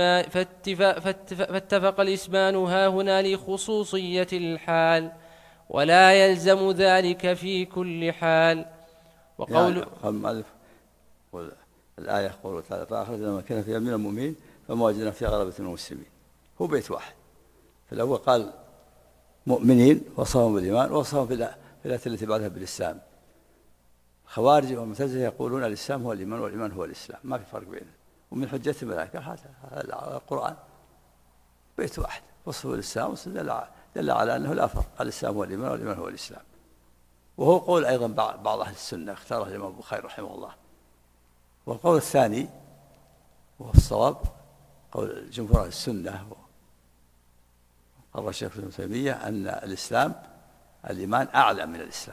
الإسمان هاهنا لخصوصية الحال، ولا يلزم ذلك في كل حال. وقول
يعني الآية قوله تعالى: فأخرجنا من كان فيها من المؤمنين فما وجدنا فيها غير بيت من المسلمين، هو بيت واحد. فالأول قال مؤمنين وصفهم بالإيمان وصفهم في الآية التي بعدها بالإسلام. خوارج والمعتزلة يقولون الإسلام هو الإيمان والإيمان هو الإسلام، ما في فرق بينهم. ومن حجة الملائكة هذا القرآن بيت واحد، وصفه الإسلام دل على أنه لا فرق، الإسلام هو الإيمان والإيمان هو الإسلام. وهو قول أيضا بعض أهل السنة اختاره الإمام البخاري رحمه الله. والقول الثاني وهو الصواب قول جمهور السنة قال الشيخ ابن تيمية أن الإسلام الإيمان أعلى من الإسلام،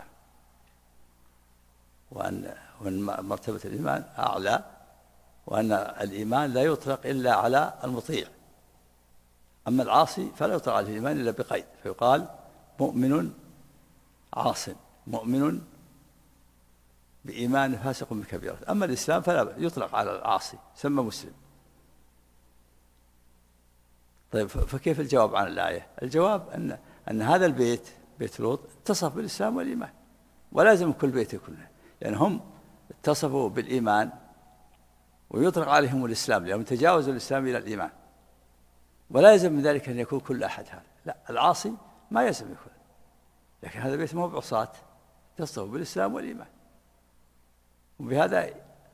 وأن مرتبة الإيمان أعلى، وأن الإيمان لا يطلق إلا على المطيع، أما العاصي فلا يطلق عليه الإيمان إلا بقيد، فيقال مؤمن عاص، مؤمن بإيمان فاسق بكبيرة. أما الإسلام فلا يطلق على العاصي، سمى مسلم. طيب فكيف الجواب عن الآية؟ الجواب أن هذا البيت بيت لوط اتصف بالإسلام والإيمان، ولازم كل بيت يكون، يعني هم اتصفوا بالإيمان ويطلق عليهم الإسلام لأنهم تجاوزوا الإسلام إلى الإيمان، ولا يلزم من ذلك أن يكون كل أحد هذا، لا، العاصي ما يلزم يكون، لكن هذا بيت ما هو بعصاة، اتصفوا بالإسلام والإيمان، وبهذا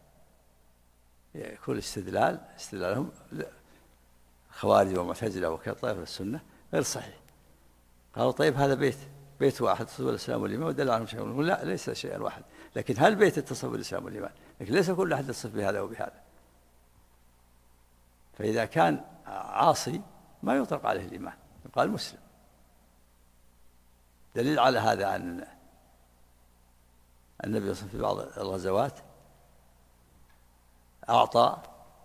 يكون استدلالهم الخوارج والمعتزلة وكذا طائفة السنة غير صحيح. قالوا طيب هذا بيت واحد اتصف بالإسلام والإيمان ودل عنهم شيء، نقول لا، ليس شيئا واحد، لكن هل بيت اتصف بالإسلام والإيمان، لكن ليس كل أحد يتصف بهذا وبهذا. فإذا كان عاصي ما يطلق عليه الإيمان، يقال مسلم. دليل على هذا أن النبي صلى الله عليه وسلم في بعض الغزوات أعطى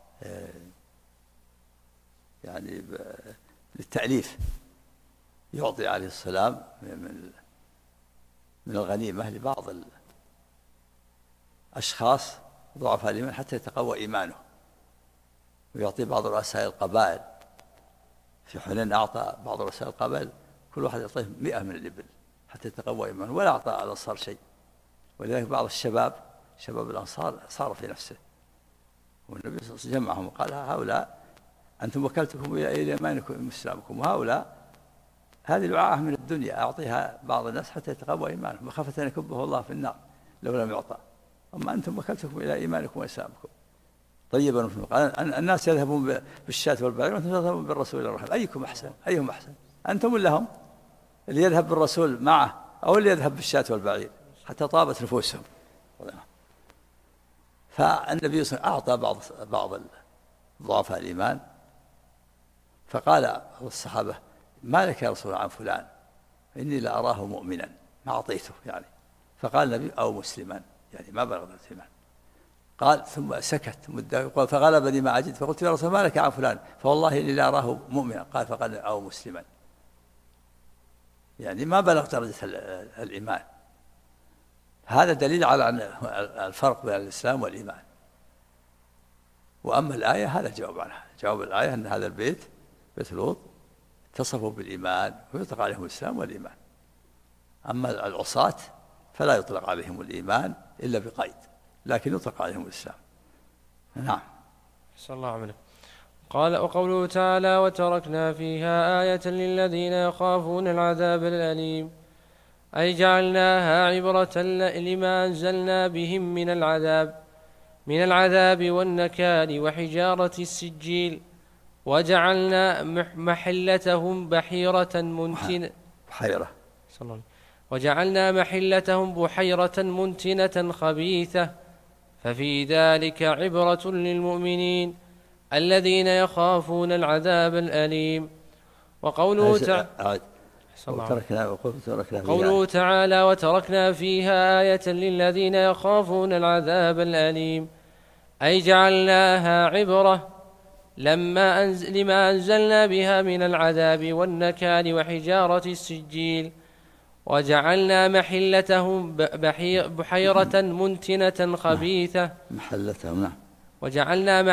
يعني للتأليف، يعطي عليه السلام من الغنيمة لبعض الأشخاص ضعفاء الإيمان حتى يتقوى إيمانه، ويعطي بعض رؤساء القبائل. في حنين أعطى بعض رؤساء القبائل كل واحد يعطيه 100 من الإبل حتى يتقوى إيمانه، ولا أعطى الأنصار شيء. ولذلك بعض شباب الأنصار صار في نفسه، والنبي صلى الله عليه وسلم جمعهم وقال هؤلاء أنتم وكلتكم إلى إيمانكم وإسلامكم، وهؤلاء هذه الوعاء من الدنيا أعطيها بعض الناس حتى يتقوى إيمانهم، مخافة أن يكبه الله في النار لو لم يعطى. أما أنتم وكلتكم إلى إيمانكم وإسلامكم. طيبا قال الناس يذهبون بالشاة والبعير وأنتم تذهبون بالرسول إلى الرحم، أيكم أحسن؟ أيهم أحسن؟ أنتم ولا هم؟ اللي يذهب بالرسول معه أو اللي يذهب بالشاة والبعير؟ حتى طابت نفوسهم. فالنبي صلى الله عليه وسلم أعطى بعض ضعفاء الإيمان، فقال الصحابة ما لك يا رسول عن فلان إني لأراه مؤمنا، ما أعطيته يعني. فقال النبي أو مسلما، يعني ما بلغ الإيمان. قال ثم سكت مدة، فغلبني ما أجد، فقلت يا رسول ما لك عن فلان، فوالله إني لأراه مؤمنا. فقال أو مسلما، يعني ما بلغ درجة الإيمان. هذا دليل على الفرق بين الإسلام والإيمان. وأما الآية هذا جواب عنها، جواب الآية أن هذا البيت بيت لوط اتصفوا بالإيمان ويطلق عليهم الإسلام والإيمان. أما العصاة فلا يطلق عليهم الإيمان إلا بقيد، لكن يطلق عليهم الإسلام. نعم.
صلى الله عليه وسلم. قال وقوله تعالى وتركنا فيها آية للذين يخافون العذاب الأليم، أي جعلناها عبرة لما أنزلنا بهم من العذاب والنكال وحجارة السجيل، وجعلنا محلتهم بحيرة منتنة خبيثة، ففي ذلك عبرة للمؤمنين الذين يخافون العذاب الأليم. وقوله تعالى وتركنا فيها آية للذين يخافون العذاب الأليم، أي جعلناها عبرة لما أنزلنا بها من العذاب والنكال وحجارة السجيل، وجعلنا محلتهم بحيرة منتنة خبيثة. وجعلنا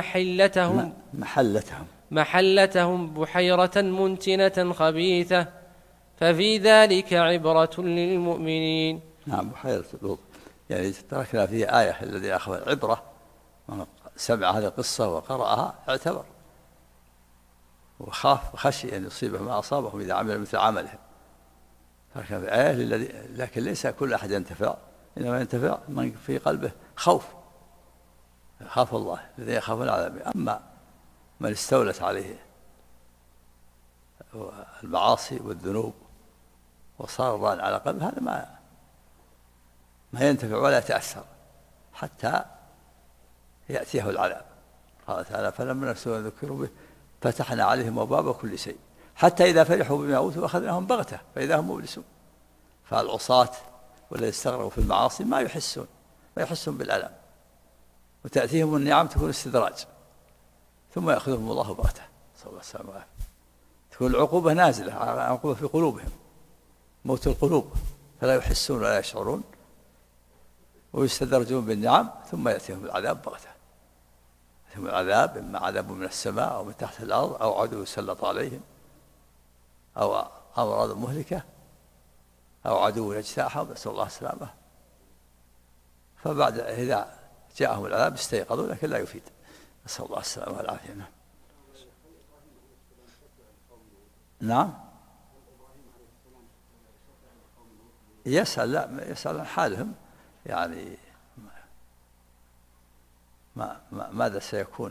محلتهم بحيرة منتنة خبيثة، ففي ذلك عبرة للمؤمنين.
نعم، بحيرة لوط يعني تركنا فيه آية الذي أخذ العبرة، من سمع هذه القصة وقرأها اعتبر وخاف وخشي أن يصيبه ما أصابهم إذا عمل مثل عملهم. تركنا في آية لكن ليس كل أحد ينتفع، إنما ينتفع من في قلبه خوف، خاف الله الذي يخاف العذاب. أما من استولت عليه المعاصي والذنوب وصار الران على قلبه، هذا ما ينتفع ولا يتأثر حتى يأتيه العذاب. قال تعالى فلما نسوا ذكروا به فتحنا عليهم أبواب كل شيء حتى إذا فرحوا بما أوتوا أخذناهم بغتة فإذا هم مبلسون. فالعصاة والذين استغرقوا في المعاصي ما يحسون بالألم، وتأتيهم النعم تكون استدراج، ثم يأخذهم الله بغتة، صلى الله عليه وسلم. تكون العقوبة نازلة، عقوبة في قلوبهم، موت القلوب، فلا يحسون ولا يشعرون، ويستدرجون بالنعم ثم يأتيهم العذاب بغتة. يأتيهم العذاب إما عذاب من السماء أو من تحت الأرض أو عدو يسلط عليهم أو أمراض مهلكة أو عدو يجتاحهم، نسأل الله السلامة. فبعد إذا جاءهم العذاب استيقظوا لكن لا يفيد، نسأل الله السلامة والعافية. نعم. يسأل عن حالهم، يعني ماذا سيكون.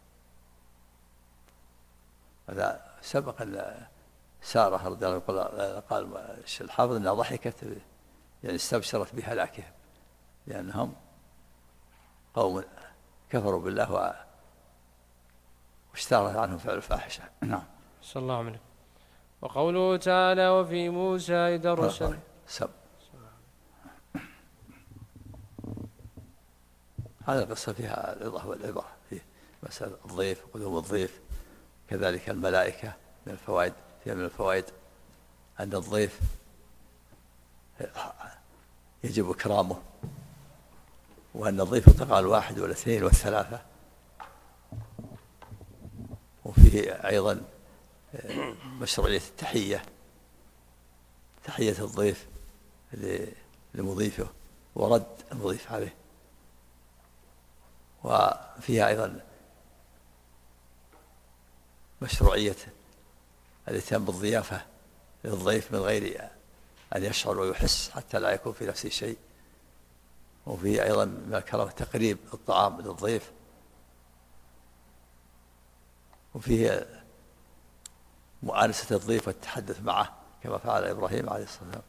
هذا سبق أن سارة رضي الله عنها قال الحافظ أنها ضحكت، يعني استبشرت بهلاكهم لأنهم قوم كفروا بالله واشتهرت عنهم فعل الفاحشة. نعم.
صلى الله عليه وسلم. وقوله تعالى وفي موسى إذ أرسل.
هذه القصة فيها العظة والعبرة، في مسألة الضيف وقدوم الضيف، كذلك الملائكة من الفوائد، فيها من الفوائد أن الضيف يجب إكرامه، وأن الضيف يطلق على الواحد والاثنين والثلاثة. وفيه أيضا مشروعية التحية، تحية الضيف لمضيفه ورد المضيف عليه. وفيها أيضا مشروعية الاهتمام بالضيافة للضيف من غير أن يشعر ويحس حتى لا يكون في نفسه شيء. وفيه أيضا من الكرم تقريب الطعام للضيف. وفيه مؤانسة الضيف والتحدث معه كما فعل إبراهيم عليه الصلاة والسلام.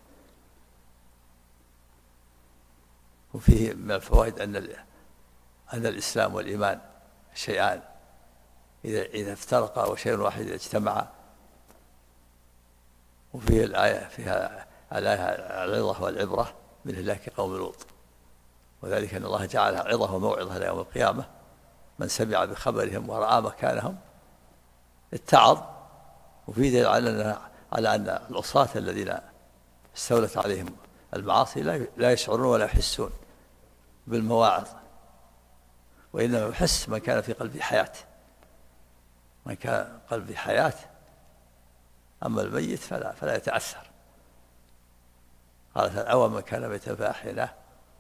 وفيه من الفوائد أن الإسلام والإيمان شيئان إذا افترقا وشيء واحد إذا اجتمعا. وفيه الآية فيها العظة والعبرة من هلاك قوم لوط، وذلك أن الله جعلها عظة وموعظة ليوم القيامة. من سمع بخبرهم ورأى مكانهم اتعظ. وفيه دليل على أن العصاة الذين استولت عليهم المعاصي لا يشعرون ولا يحسون بالمواعظ، وإنما يحس من كان في قلبه حياة، من كان قلبه حياة. أما الميت فلا يتأثر. قال أو من كان ميتا فأحييناه.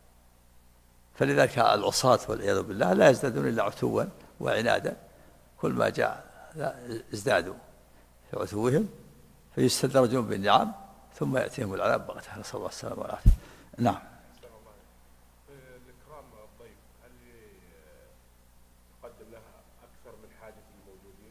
فلذلك العصاة والعياذ بالله لا يزدادون إلا عتوا وعنادا، كل ما جاء ازدادوا في عتوهم فيستدرجون بالنعم ثم يأتيهم العذاب بغتة، نسأل الله السلامة والعافية. نعم.
الإكرام الضيف هل يقدم لها أكثر من حاجة الموجودين؟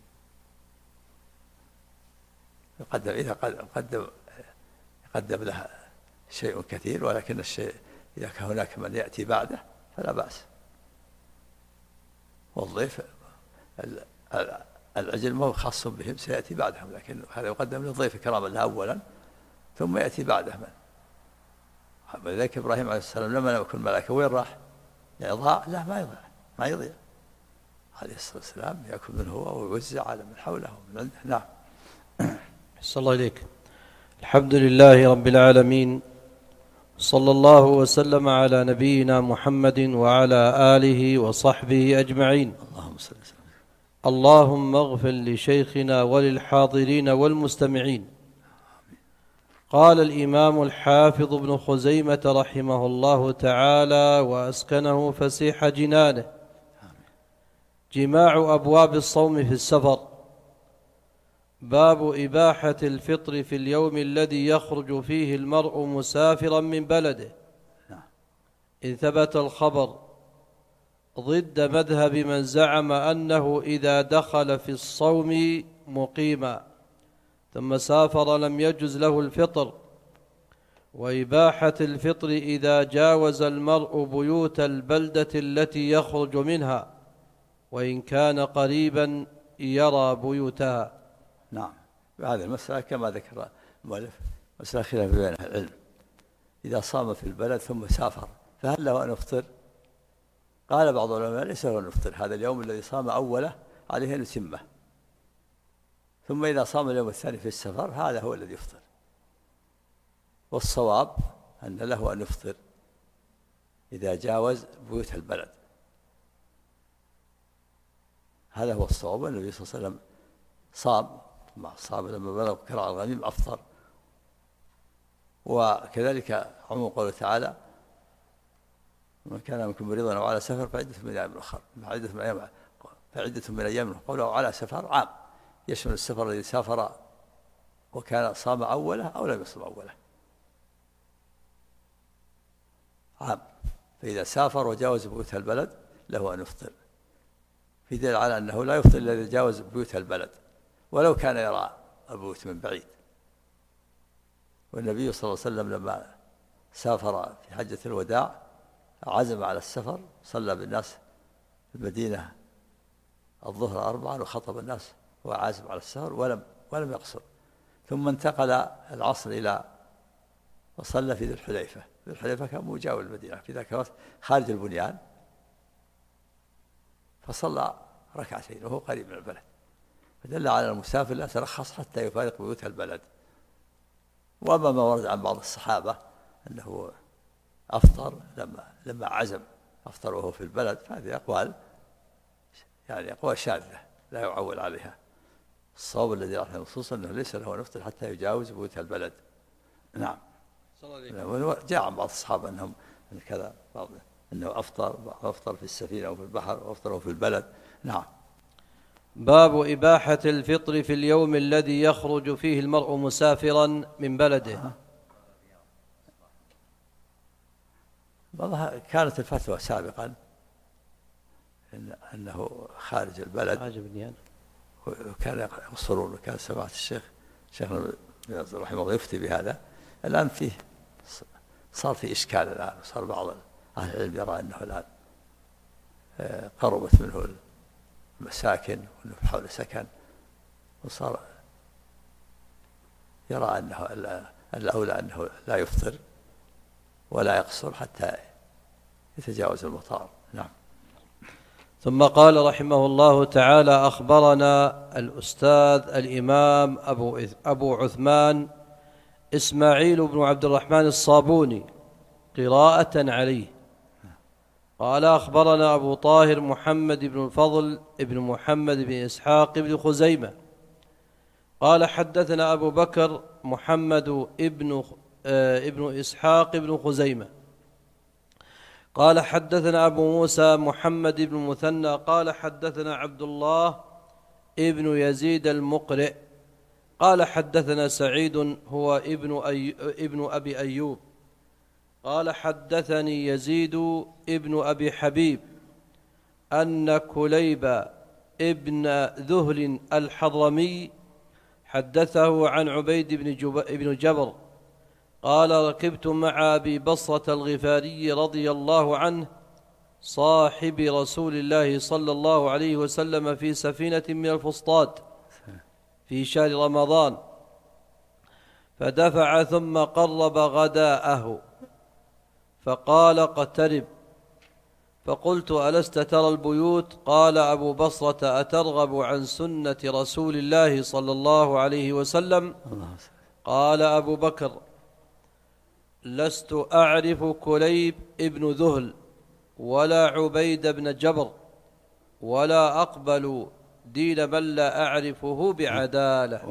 يقدم لها شيء كثير، ولكن الشيء إذا كان هناك من يأتي بعده فلا بأس. والضيف العجل ما هو خاص بهم، سيأتي بعدهم، لكن هذا يقدم للضيف كراما له أولا ثم يأتي بعده من. ولذلك إبراهيم عليه السلام لما لم يكن ملائكة وين راح؟ يعني ضاع؟ لا، ما يضيع عليه الصلاة والسلام، يأكل منه هو ويوزع على من حوله ومن عنده. نعم.
أحسن الله إليك. الحمد لله رب العالمين، صلى الله وسلم على نبينا محمد وعلى آله وصحبه أجمعين.
اللهم صل وسلم.
اللهم اغفر لشيخنا وللحاضرين والمستمعين. قال الإمام الحافظ ابن خزيمة رحمه الله تعالى وأسكنه فسيح جنانه: جماع أبواب الصوم في السفر. باب إباحة الفطر في اليوم الذي يخرج فيه المرء مسافرا من بلده، إن ثبت الخبر، ضد مذهب من زعم أنه إذا دخل في الصوم مقيما ثم سافر لم يجز له الفطر. وإباحة الفطر إذا جاوز المرء بيوت البلدة التي يخرج منها، وإن كان قريبا يرى بيوتها.
نعم. هذه المسألة كما ذكر المؤلف مسألة خلاف بين أهل العلم. إذا صام في البلد ثم سافر فهل له أن يفطر؟ قال بعض العلماء ليس له أن يفطر، هذا اليوم الذي صام أوله عليه أن يتمه، ثم إذا صام اليوم الثاني في السفر هذا هو الذي يفطر. والصواب أن له أن يفطر إذا جاوز بيوت البلد. هذا هو الصواب. والنبي صلى الله عليه وسلم صام مع الصحابة لما بلغ قراء الغميم أفطر. وكذلك عموم قوله تعالى: من كان منكم مريضا أو على سفر فعدة من أيام أخرى، فعدة من أيام أخرى. قوله على سفر عام، يشمل السفر الذي سافر وكان صام أوله أو لم يصم أوله، عام. فإذا سافر وجاوز بيوت البلد له أن يفطر، في دليل على أنه لا يفطر إلا إذا جاوز بيوت البلد ولو كان يرى البيوت من بعيد. والنبي صلى الله عليه وسلم لما سافر في حجة الوداع عزم على السفر، صلى بالناس في المدينة الظهر 4 وخطب الناس وهو عازم على السفر ولم يقصر. ثم انتقل العصر إلى وصلى في ذي الحليفة. ذي الحليفة كان مجاور المدينة في ذاك الوقت خارج البنيان، فصلى ركعتين وهو قريب من البلد، فدل على المسافر لا يترخص حتى يفارق بيوت البلد. وأما ما ورد عن بعض الصحابة أنه أفطر لما عزم أفطر وهو في البلد، فهذه أقوال يعني أقوال شاذة لا يعول عليها. الصواب الذي رأى النصوص أنه ليس له أن يفطر حتى يجاوز بيوت البلد. نعم. جاء عن بعض الصحابة أنهم كذا، أنه أفطر في السفينة أو في البحر وأفطر في البلد. نعم.
باب إباحة الفطر في اليوم الذي يخرج فيه المرء مسافرا من بلده.
كانت الفتوى سابقا أنه خارج البلد وكان يقصرون، وكان سماحة شيخنا رحمه الله يفتي بهذا. الآن صار في إشكال الآن، صار بعض أهل العلم يرى أنه الآن قربت منه المساكن وأنه حول سكن، وصار يرى أنه الأولى أنه لا يفطر ولا يقصر حتى يتجاوز المطار. نعم.
ثم قال رحمه الله تعالى: أخبرنا الأستاذ الإمام أبو عثمان إسماعيل بن عبد الرحمن الصابوني قراءة عليه. قال: أخبرنا أبو طاهر محمد بن الفضل بن محمد بن إسحاق بن خزيمة قال: حدثنا أبو بكر محمد ابن إسحاق بن خزيمة قال: حدثنا أبو موسى محمد بن مثنى قال: حدثنا عبد الله ابن يزيد المقرئ قال: حدثنا سعيد هو ابن أبي أيوب قال: حدثني يزيد ابن أبي حبيب أن كليب ابن ذهل الحضرمي حدثه عن عبيد بن جبر قال: ركبت مع أبي بصرة الغفاري رضي الله عنه صاحب رسول الله صلى الله عليه وسلم في سفينة من الفسطاط في شهر رمضان، فدفع ثم قرب غداءه فقال: اقترب. فقلت: ألست ترى البيوت؟ قال أبو بصرة: أترغب عن سنة رسول الله صلى الله عليه وسلم؟ قال أبو بكر: لست أعرف كليب ابن ذهل ولا عبيد بن جبر ولا أقبل دين من لا أعرفه بعدالة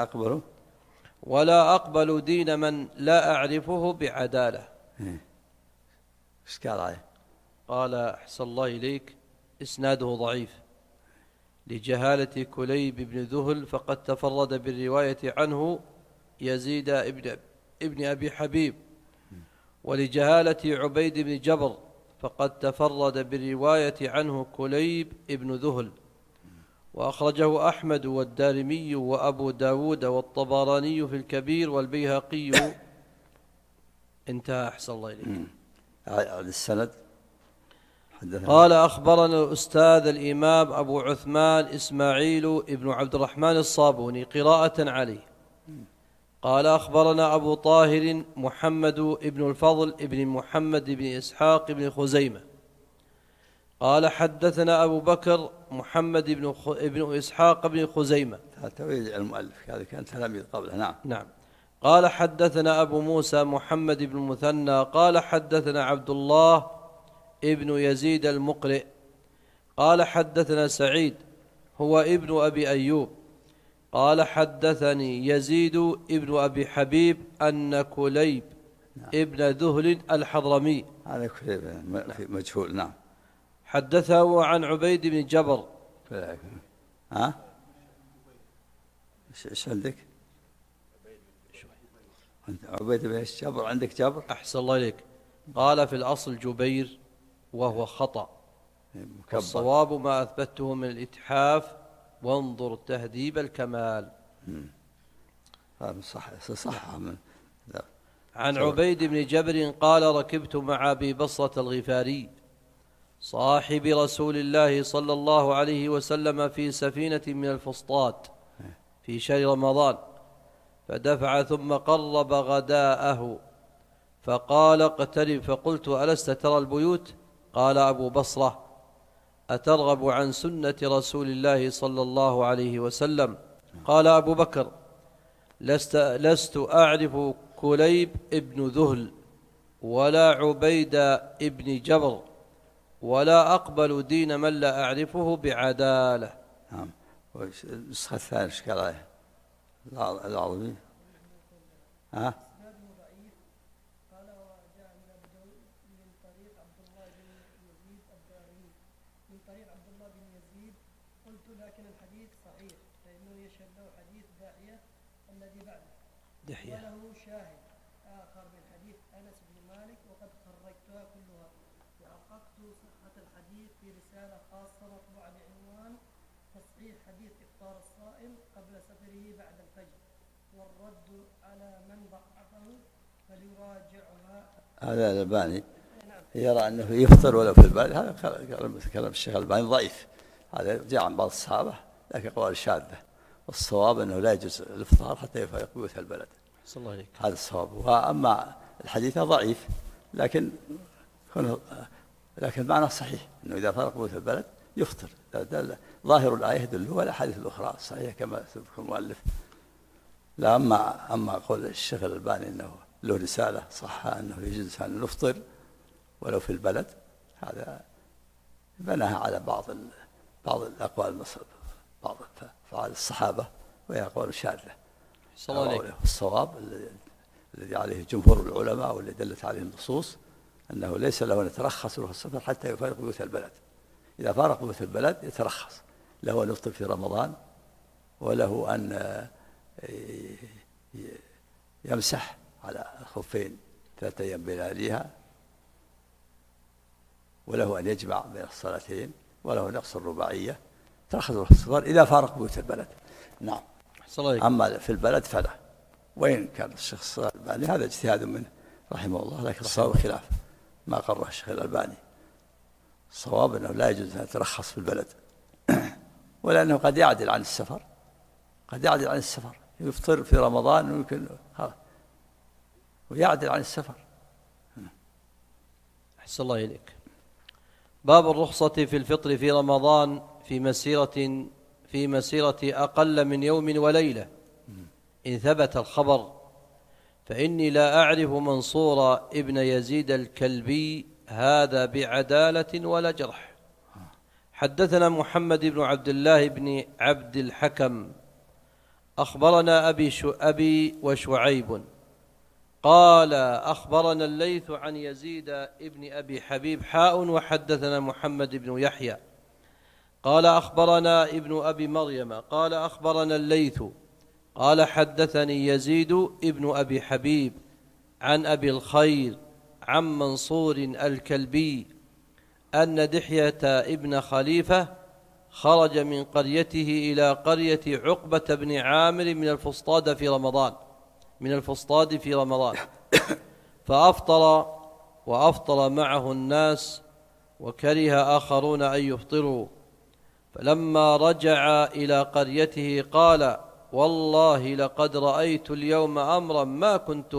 ولا أقبل دين من لا أعرفه بعدالة.
إيش قال عليه؟
قال: أحسن الله إليك، إسناده ضعيف لجهالة كليب بن ذهل، فقد تفرد بالرواية عنه يزيد ابن أبي حبيب، ولجهالة عبيد بن جبر فقد تفرد بالرواية عنه كليب ابن ذهل. وأخرجه أحمد والدارمي وأبو داود والطبراني في الكبير والبيهقي. انتهى. أحسن الله إليك.
السند.
قال: أخبرنا الأستاذ الإمام أبو عثمان إسماعيل ابن عبد الرحمن الصابوني قراءة عليه. قال: أخبرنا أبو طاهر محمد ابن الفضل ابن محمد بن إسحاق بن خزيمة قال: حدثنا أبو بكر محمد ابن إسحاق بن خزيمة.
تويج المؤلف هذا كان تلاميذ قبله.
نعم. قال: حدثنا أبو موسى محمد بن المثنى قال: حدثنا عبد الله ابن يزيد المقرئ قال: حدثنا سعيد هو ابن أبي أيوب قال حدثني يزيد ابن أبي حبيب أن كليب ابن ذهل الحضرمي
هذا كليب مجهول. نعم.
حدثه عن عبيد بن جبر.
ها ايش عندك؟ عبيد بن جبر. عندك جبر؟
أحسن الله إليك. قال في الأصل جبير وهو خطأ، والصواب ما أثبته من الإتحاف، وانظر تهذيب الكمال.
صح من
عن عبيد بن جبر قال ركبت مع أبي بصرة الغفاري صاحب رسول الله صلى الله عليه وسلم في سفينة من الفسطاط في شهر رمضان، فدفع ثم قرب غداءه فقال اقترب، فقلت ألست ترى البيوت؟ قال أبو بصرة أترغب عن سنة رسول الله صلى الله عليه وسلم؟ قال أبو بكر لست أعرف كليب ابن ذهل ولا عبيد ابن جبر، ولا أقبل دين من لا أعرفه بعدالة.
نعم. النسخة الثانية ايش قال عليها؟ العظمي. ها؟
دحية
وله شاهد آخر من حديث أنس بن مالك وقد خرجتها كلها، وأحققت صحة الحديث في رسالة خاصة مطبوعة بعنوان تصحيح حديث إفطار الصائم قبل سفره بعد الفجر، والرد على من ضعفه فليراجعها.
هذا الألباني يرى أنه يفطر ولو في البلد. هذا كلام الشيخ الألباني ضعيف، هذا جاء عن بعض الصحابة لكن قوال شاذة، والصواب أنه لا يجوز الإفطار حتى يفارق بيوت البلد. هذا الصواب. وأما الحديث ضعيف لكن معناه صحيح أنه إذا فارق بيوت البلد يفطر. ظاهر الآية يدل على الأحاديث الأخرى صحيح كما ذكر المؤلف. لا أما قول الشيخ الألباني أنه له رسالة صح أنه يجوز أن نفطر ولو في البلد، هذا بناها على بعض الأقوال، بعض أفعال الصحابة وهي أقوال شاذة. الصواب الذي عليه جمهور العلماء والذي دلت عليه النصوص أنه ليس له أن يترخص له السفر حتى يفارق بيوت البلد. إذا فارق بيوت البلد يترخص، له أن يفطر في رمضان، وله أن يمسح على الخفين 3 أيام بلياليها، وله أن يجمع بين الصلاتين، وله أن يقصر الرباعية. ترخص له السفر إذا فارق بيوت البلد. نعم. أما في البلد فلا. وين كان الشيخ الألباني هذا اجتهاد منه رحمه الله، لكن الصواب خلاف ما قرره الشيخ الألباني. الصواب أنه لا يجوز أن يترخص في البلد ولأنه قد يعدل عن السفر، يفطر في رمضان ويمكن ويعدل عن السفر.
أحسن الله إليك. باب الرخصة في الفطر في رمضان في مسيرة أقل من يوم وليلة إن ثبت الخبر، فإني لا أعرف منصور ابن يزيد الكلبي هذا بعدالة ولا جرح. حدثنا محمد بن عبد الله بن عبد الحكم أخبرنا أبي وشعيب قال أخبرنا الليث عن يزيد ابن أبي حبيب وحدثنا محمد بن يحيى قال أخبرنا ابن أبي مريم قال أخبرنا الليث قال حدثني يزيد ابن أبي حبيب عن أبي الخير عن منصور الكلبي أن دحية ابن خليفة خرج من قريته إلى قرية عقبة بن عامر من الفسطاط في رمضان فأفطر وأفطر معه الناس، وكره آخرون أن يفطروا. فلما رجع إلى قريته قال والله لقد رأيت اليوم أمرا ما كنت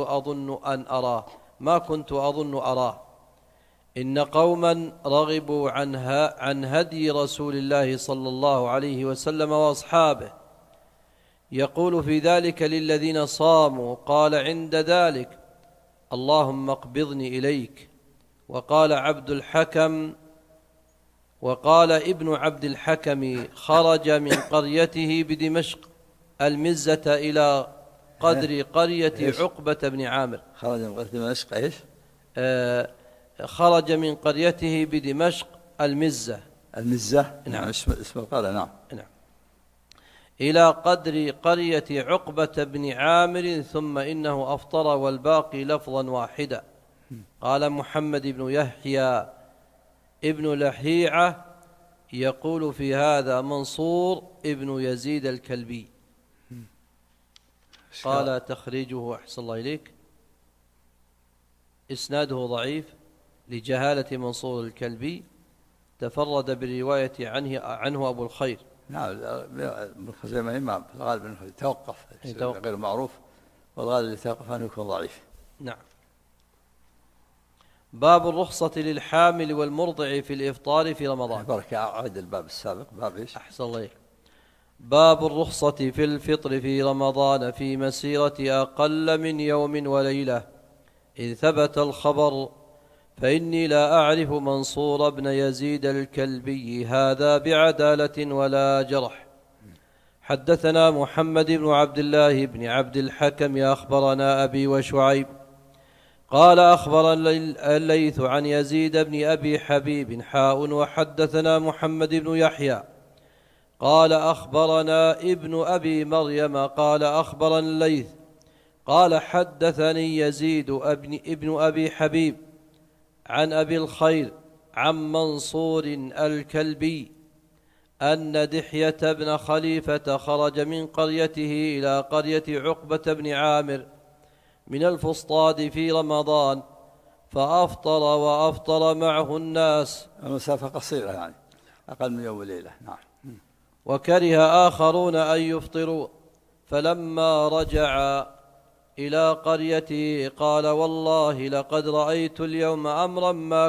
أظن أراه. إن قوما رغبوا عن هدي رسول الله صلى الله عليه وسلم وأصحابه، يقول في ذلك للذين صاموا قال عند ذلك اللهم اقبضني إليك. وقال عبد الحكم وقال ابن عبد الحكم خرج من قريته بدمشق المزة إلى قدر قرية عقبة بن عامر.
خرج من قرية دمشق إيش؟
خرج من قريته بدمشق المزة.
المزة
نعم.
اسم القرية. نعم.
نعم. إلى قدر قرية عقبة بن عامر ثم إنه أفطر والباقي لفظا واحدا. قال محمد بن يحيى ابن لحيعة يقول في هذا منصور ابن يزيد الكلبي. قال تخريجه أحسن الله إليك إسناده ضعيف لجهالة منصور الكلبي، تفرد بالرواية عنه أبو الخير.
نعم. ابن خزيمة إمام في الغالب أنه يتوقف غير معروف، والغالب يتوقف أنه يكون ضعيف.
نعم. باب الرخصة للحامل والمرضع في الإفطار في رمضان.
بركة أعد الباب السابق. باب إيش؟
أحسن الله إليك. باب الرخصة في الفطر في رمضان في مسيرة أقل من يوم وليلة، إذ ثبت الخبر فإني لا أعرف منصور بن يزيد الكلبي هذا بعدالة ولا جرح. حدثنا محمد بن عبد الله بن عبد الحكم أخبرنا أبي وشعيب قال أخبرنا الليث عن يزيد بن أبي حبيب وحدثنا محمد بن يحيى قال أخبرنا ابن أبي مريم قال أخبرنا الليث قال حدثني يزيد ابن أبي حبيب عن أبي الخير عن منصور الكلبي أن دحية بن خليفة خرج من قريته إلى قرية عقبة بن عامر من الفسطاط في رمضان فأفطر وأفطر معه الناس.
المسافة قصيرة يعني أقل من يوم وليلة. نعم.
وكره آخرون أن يفطروا، فلما رجع إلى قريته قال والله لقد رأيت اليوم أمرا ما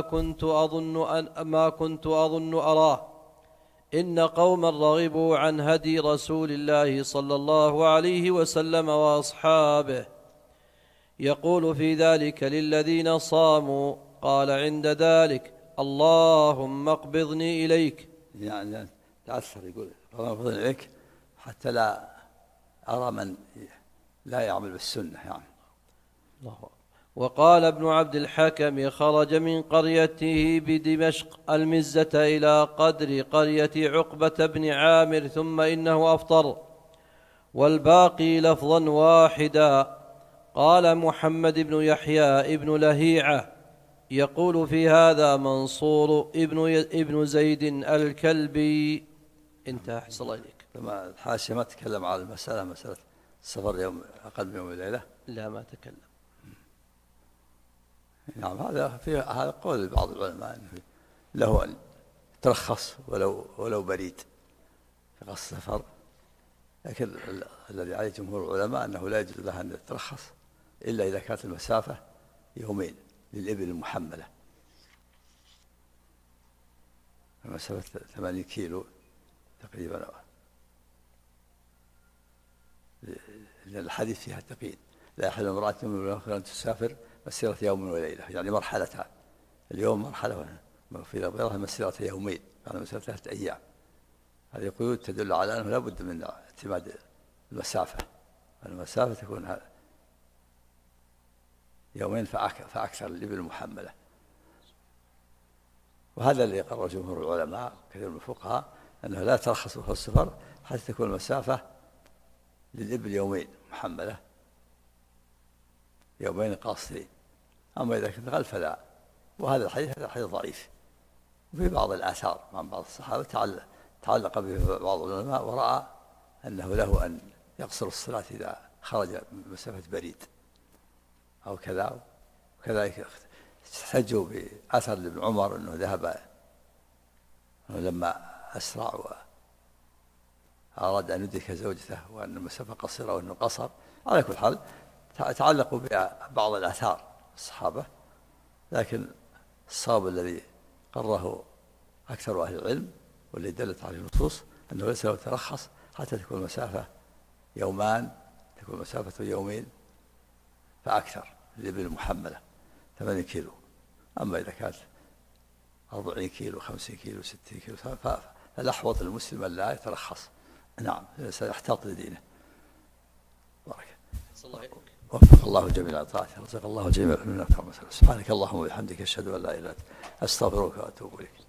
كنت أظن أراه، إن قوما رغبوا عن هدي رسول الله صلى الله عليه وسلم وأصحابه، يقول في ذلك للذين صاموا قال عند ذلك اللهم اقبضني إليك.
يعني تأثر يقول اللهم اقبضني إليك حتى لا أرى من لا يعمل بالسنة يعني.
الله. وقال ابن عبد الحكم خرج من قريته بدمشق المزة إلى قدر قرية عقبة بن عامر ثم إنه أفطر والباقي لفظا واحدا. قال محمد بن يحيى ابن لهيعة يقول في هذا منصور ابن زيد الكلبي. انتهى. أحسن الله إليك.
لما الحاشية ما تكلم على مسألة السفر يوم أقل من يوم وليلة.
لا ما تكلم.
نعم. هذا قول بعض العلماء أنه له أن ترخص ولو بريد في قصد السفر، لكن الذي عليه جمهور العلماء أنه لا يجوز لها أن تترخص إلا إذا كانت المسافة يومين للإبل المحملة، المسافة 80 كيلو تقريبا، لأن الحديث فيها تقييد لا يحل امرأة من أن تسافر مسيرة يوم وليلة، يعني مرحلتان، اليوم مرحلة في غيرها مسيرة يومين، يعني مسيرة 3 أيام. هذه قيود تدل على أنه لا بد من اعتماد المسافة تكون يومين فأكثر للإبل المحملة. وهذا اللي قرر جمهور العلماء كثير من الفقهاء أنه لا ترخص في السفر حتى تكون المسافة للإبل يومين محملة، يومين قاصرين. أما إذا كنت غل فلا. وهذا الحديث ضعيف، وفي بعض الآثار عن بعض الصحابة تعلق به بعض العلماء ورأى أنه له أن يقصر الصلاة إذا خرج مسافة بريد أو كذا. وكذلك احتجوا بأثر لابن عمر أنه ذهب لما أسرع وأراد أن يدرك زوجته وأن المسافة قصيرة وأنه قصر. على كل حال تعلقوا ببعض الآثار الصحابة، لكن الصواب الذي قرره أكثر أهل العلم والذي دلت عليه النصوص أنه ليس له ترخص حتى تكون المسافة يومان، تكون مسافة يومين فأكثر للإبل المحملة 8 كيلو. أما إذا كانت 40 كيلو 50 كيلو 60 كيلو، فالأحوط المسلم أن لا يترخص. نعم، سيحتاط لدينه. بارك الله. وفق الله جميع طاعته، رزق الله جميع منا. سبحانك اللهم وبحمدك، أشهد أن لا إله إلا أنت، أستغفرك وأتوب إليك.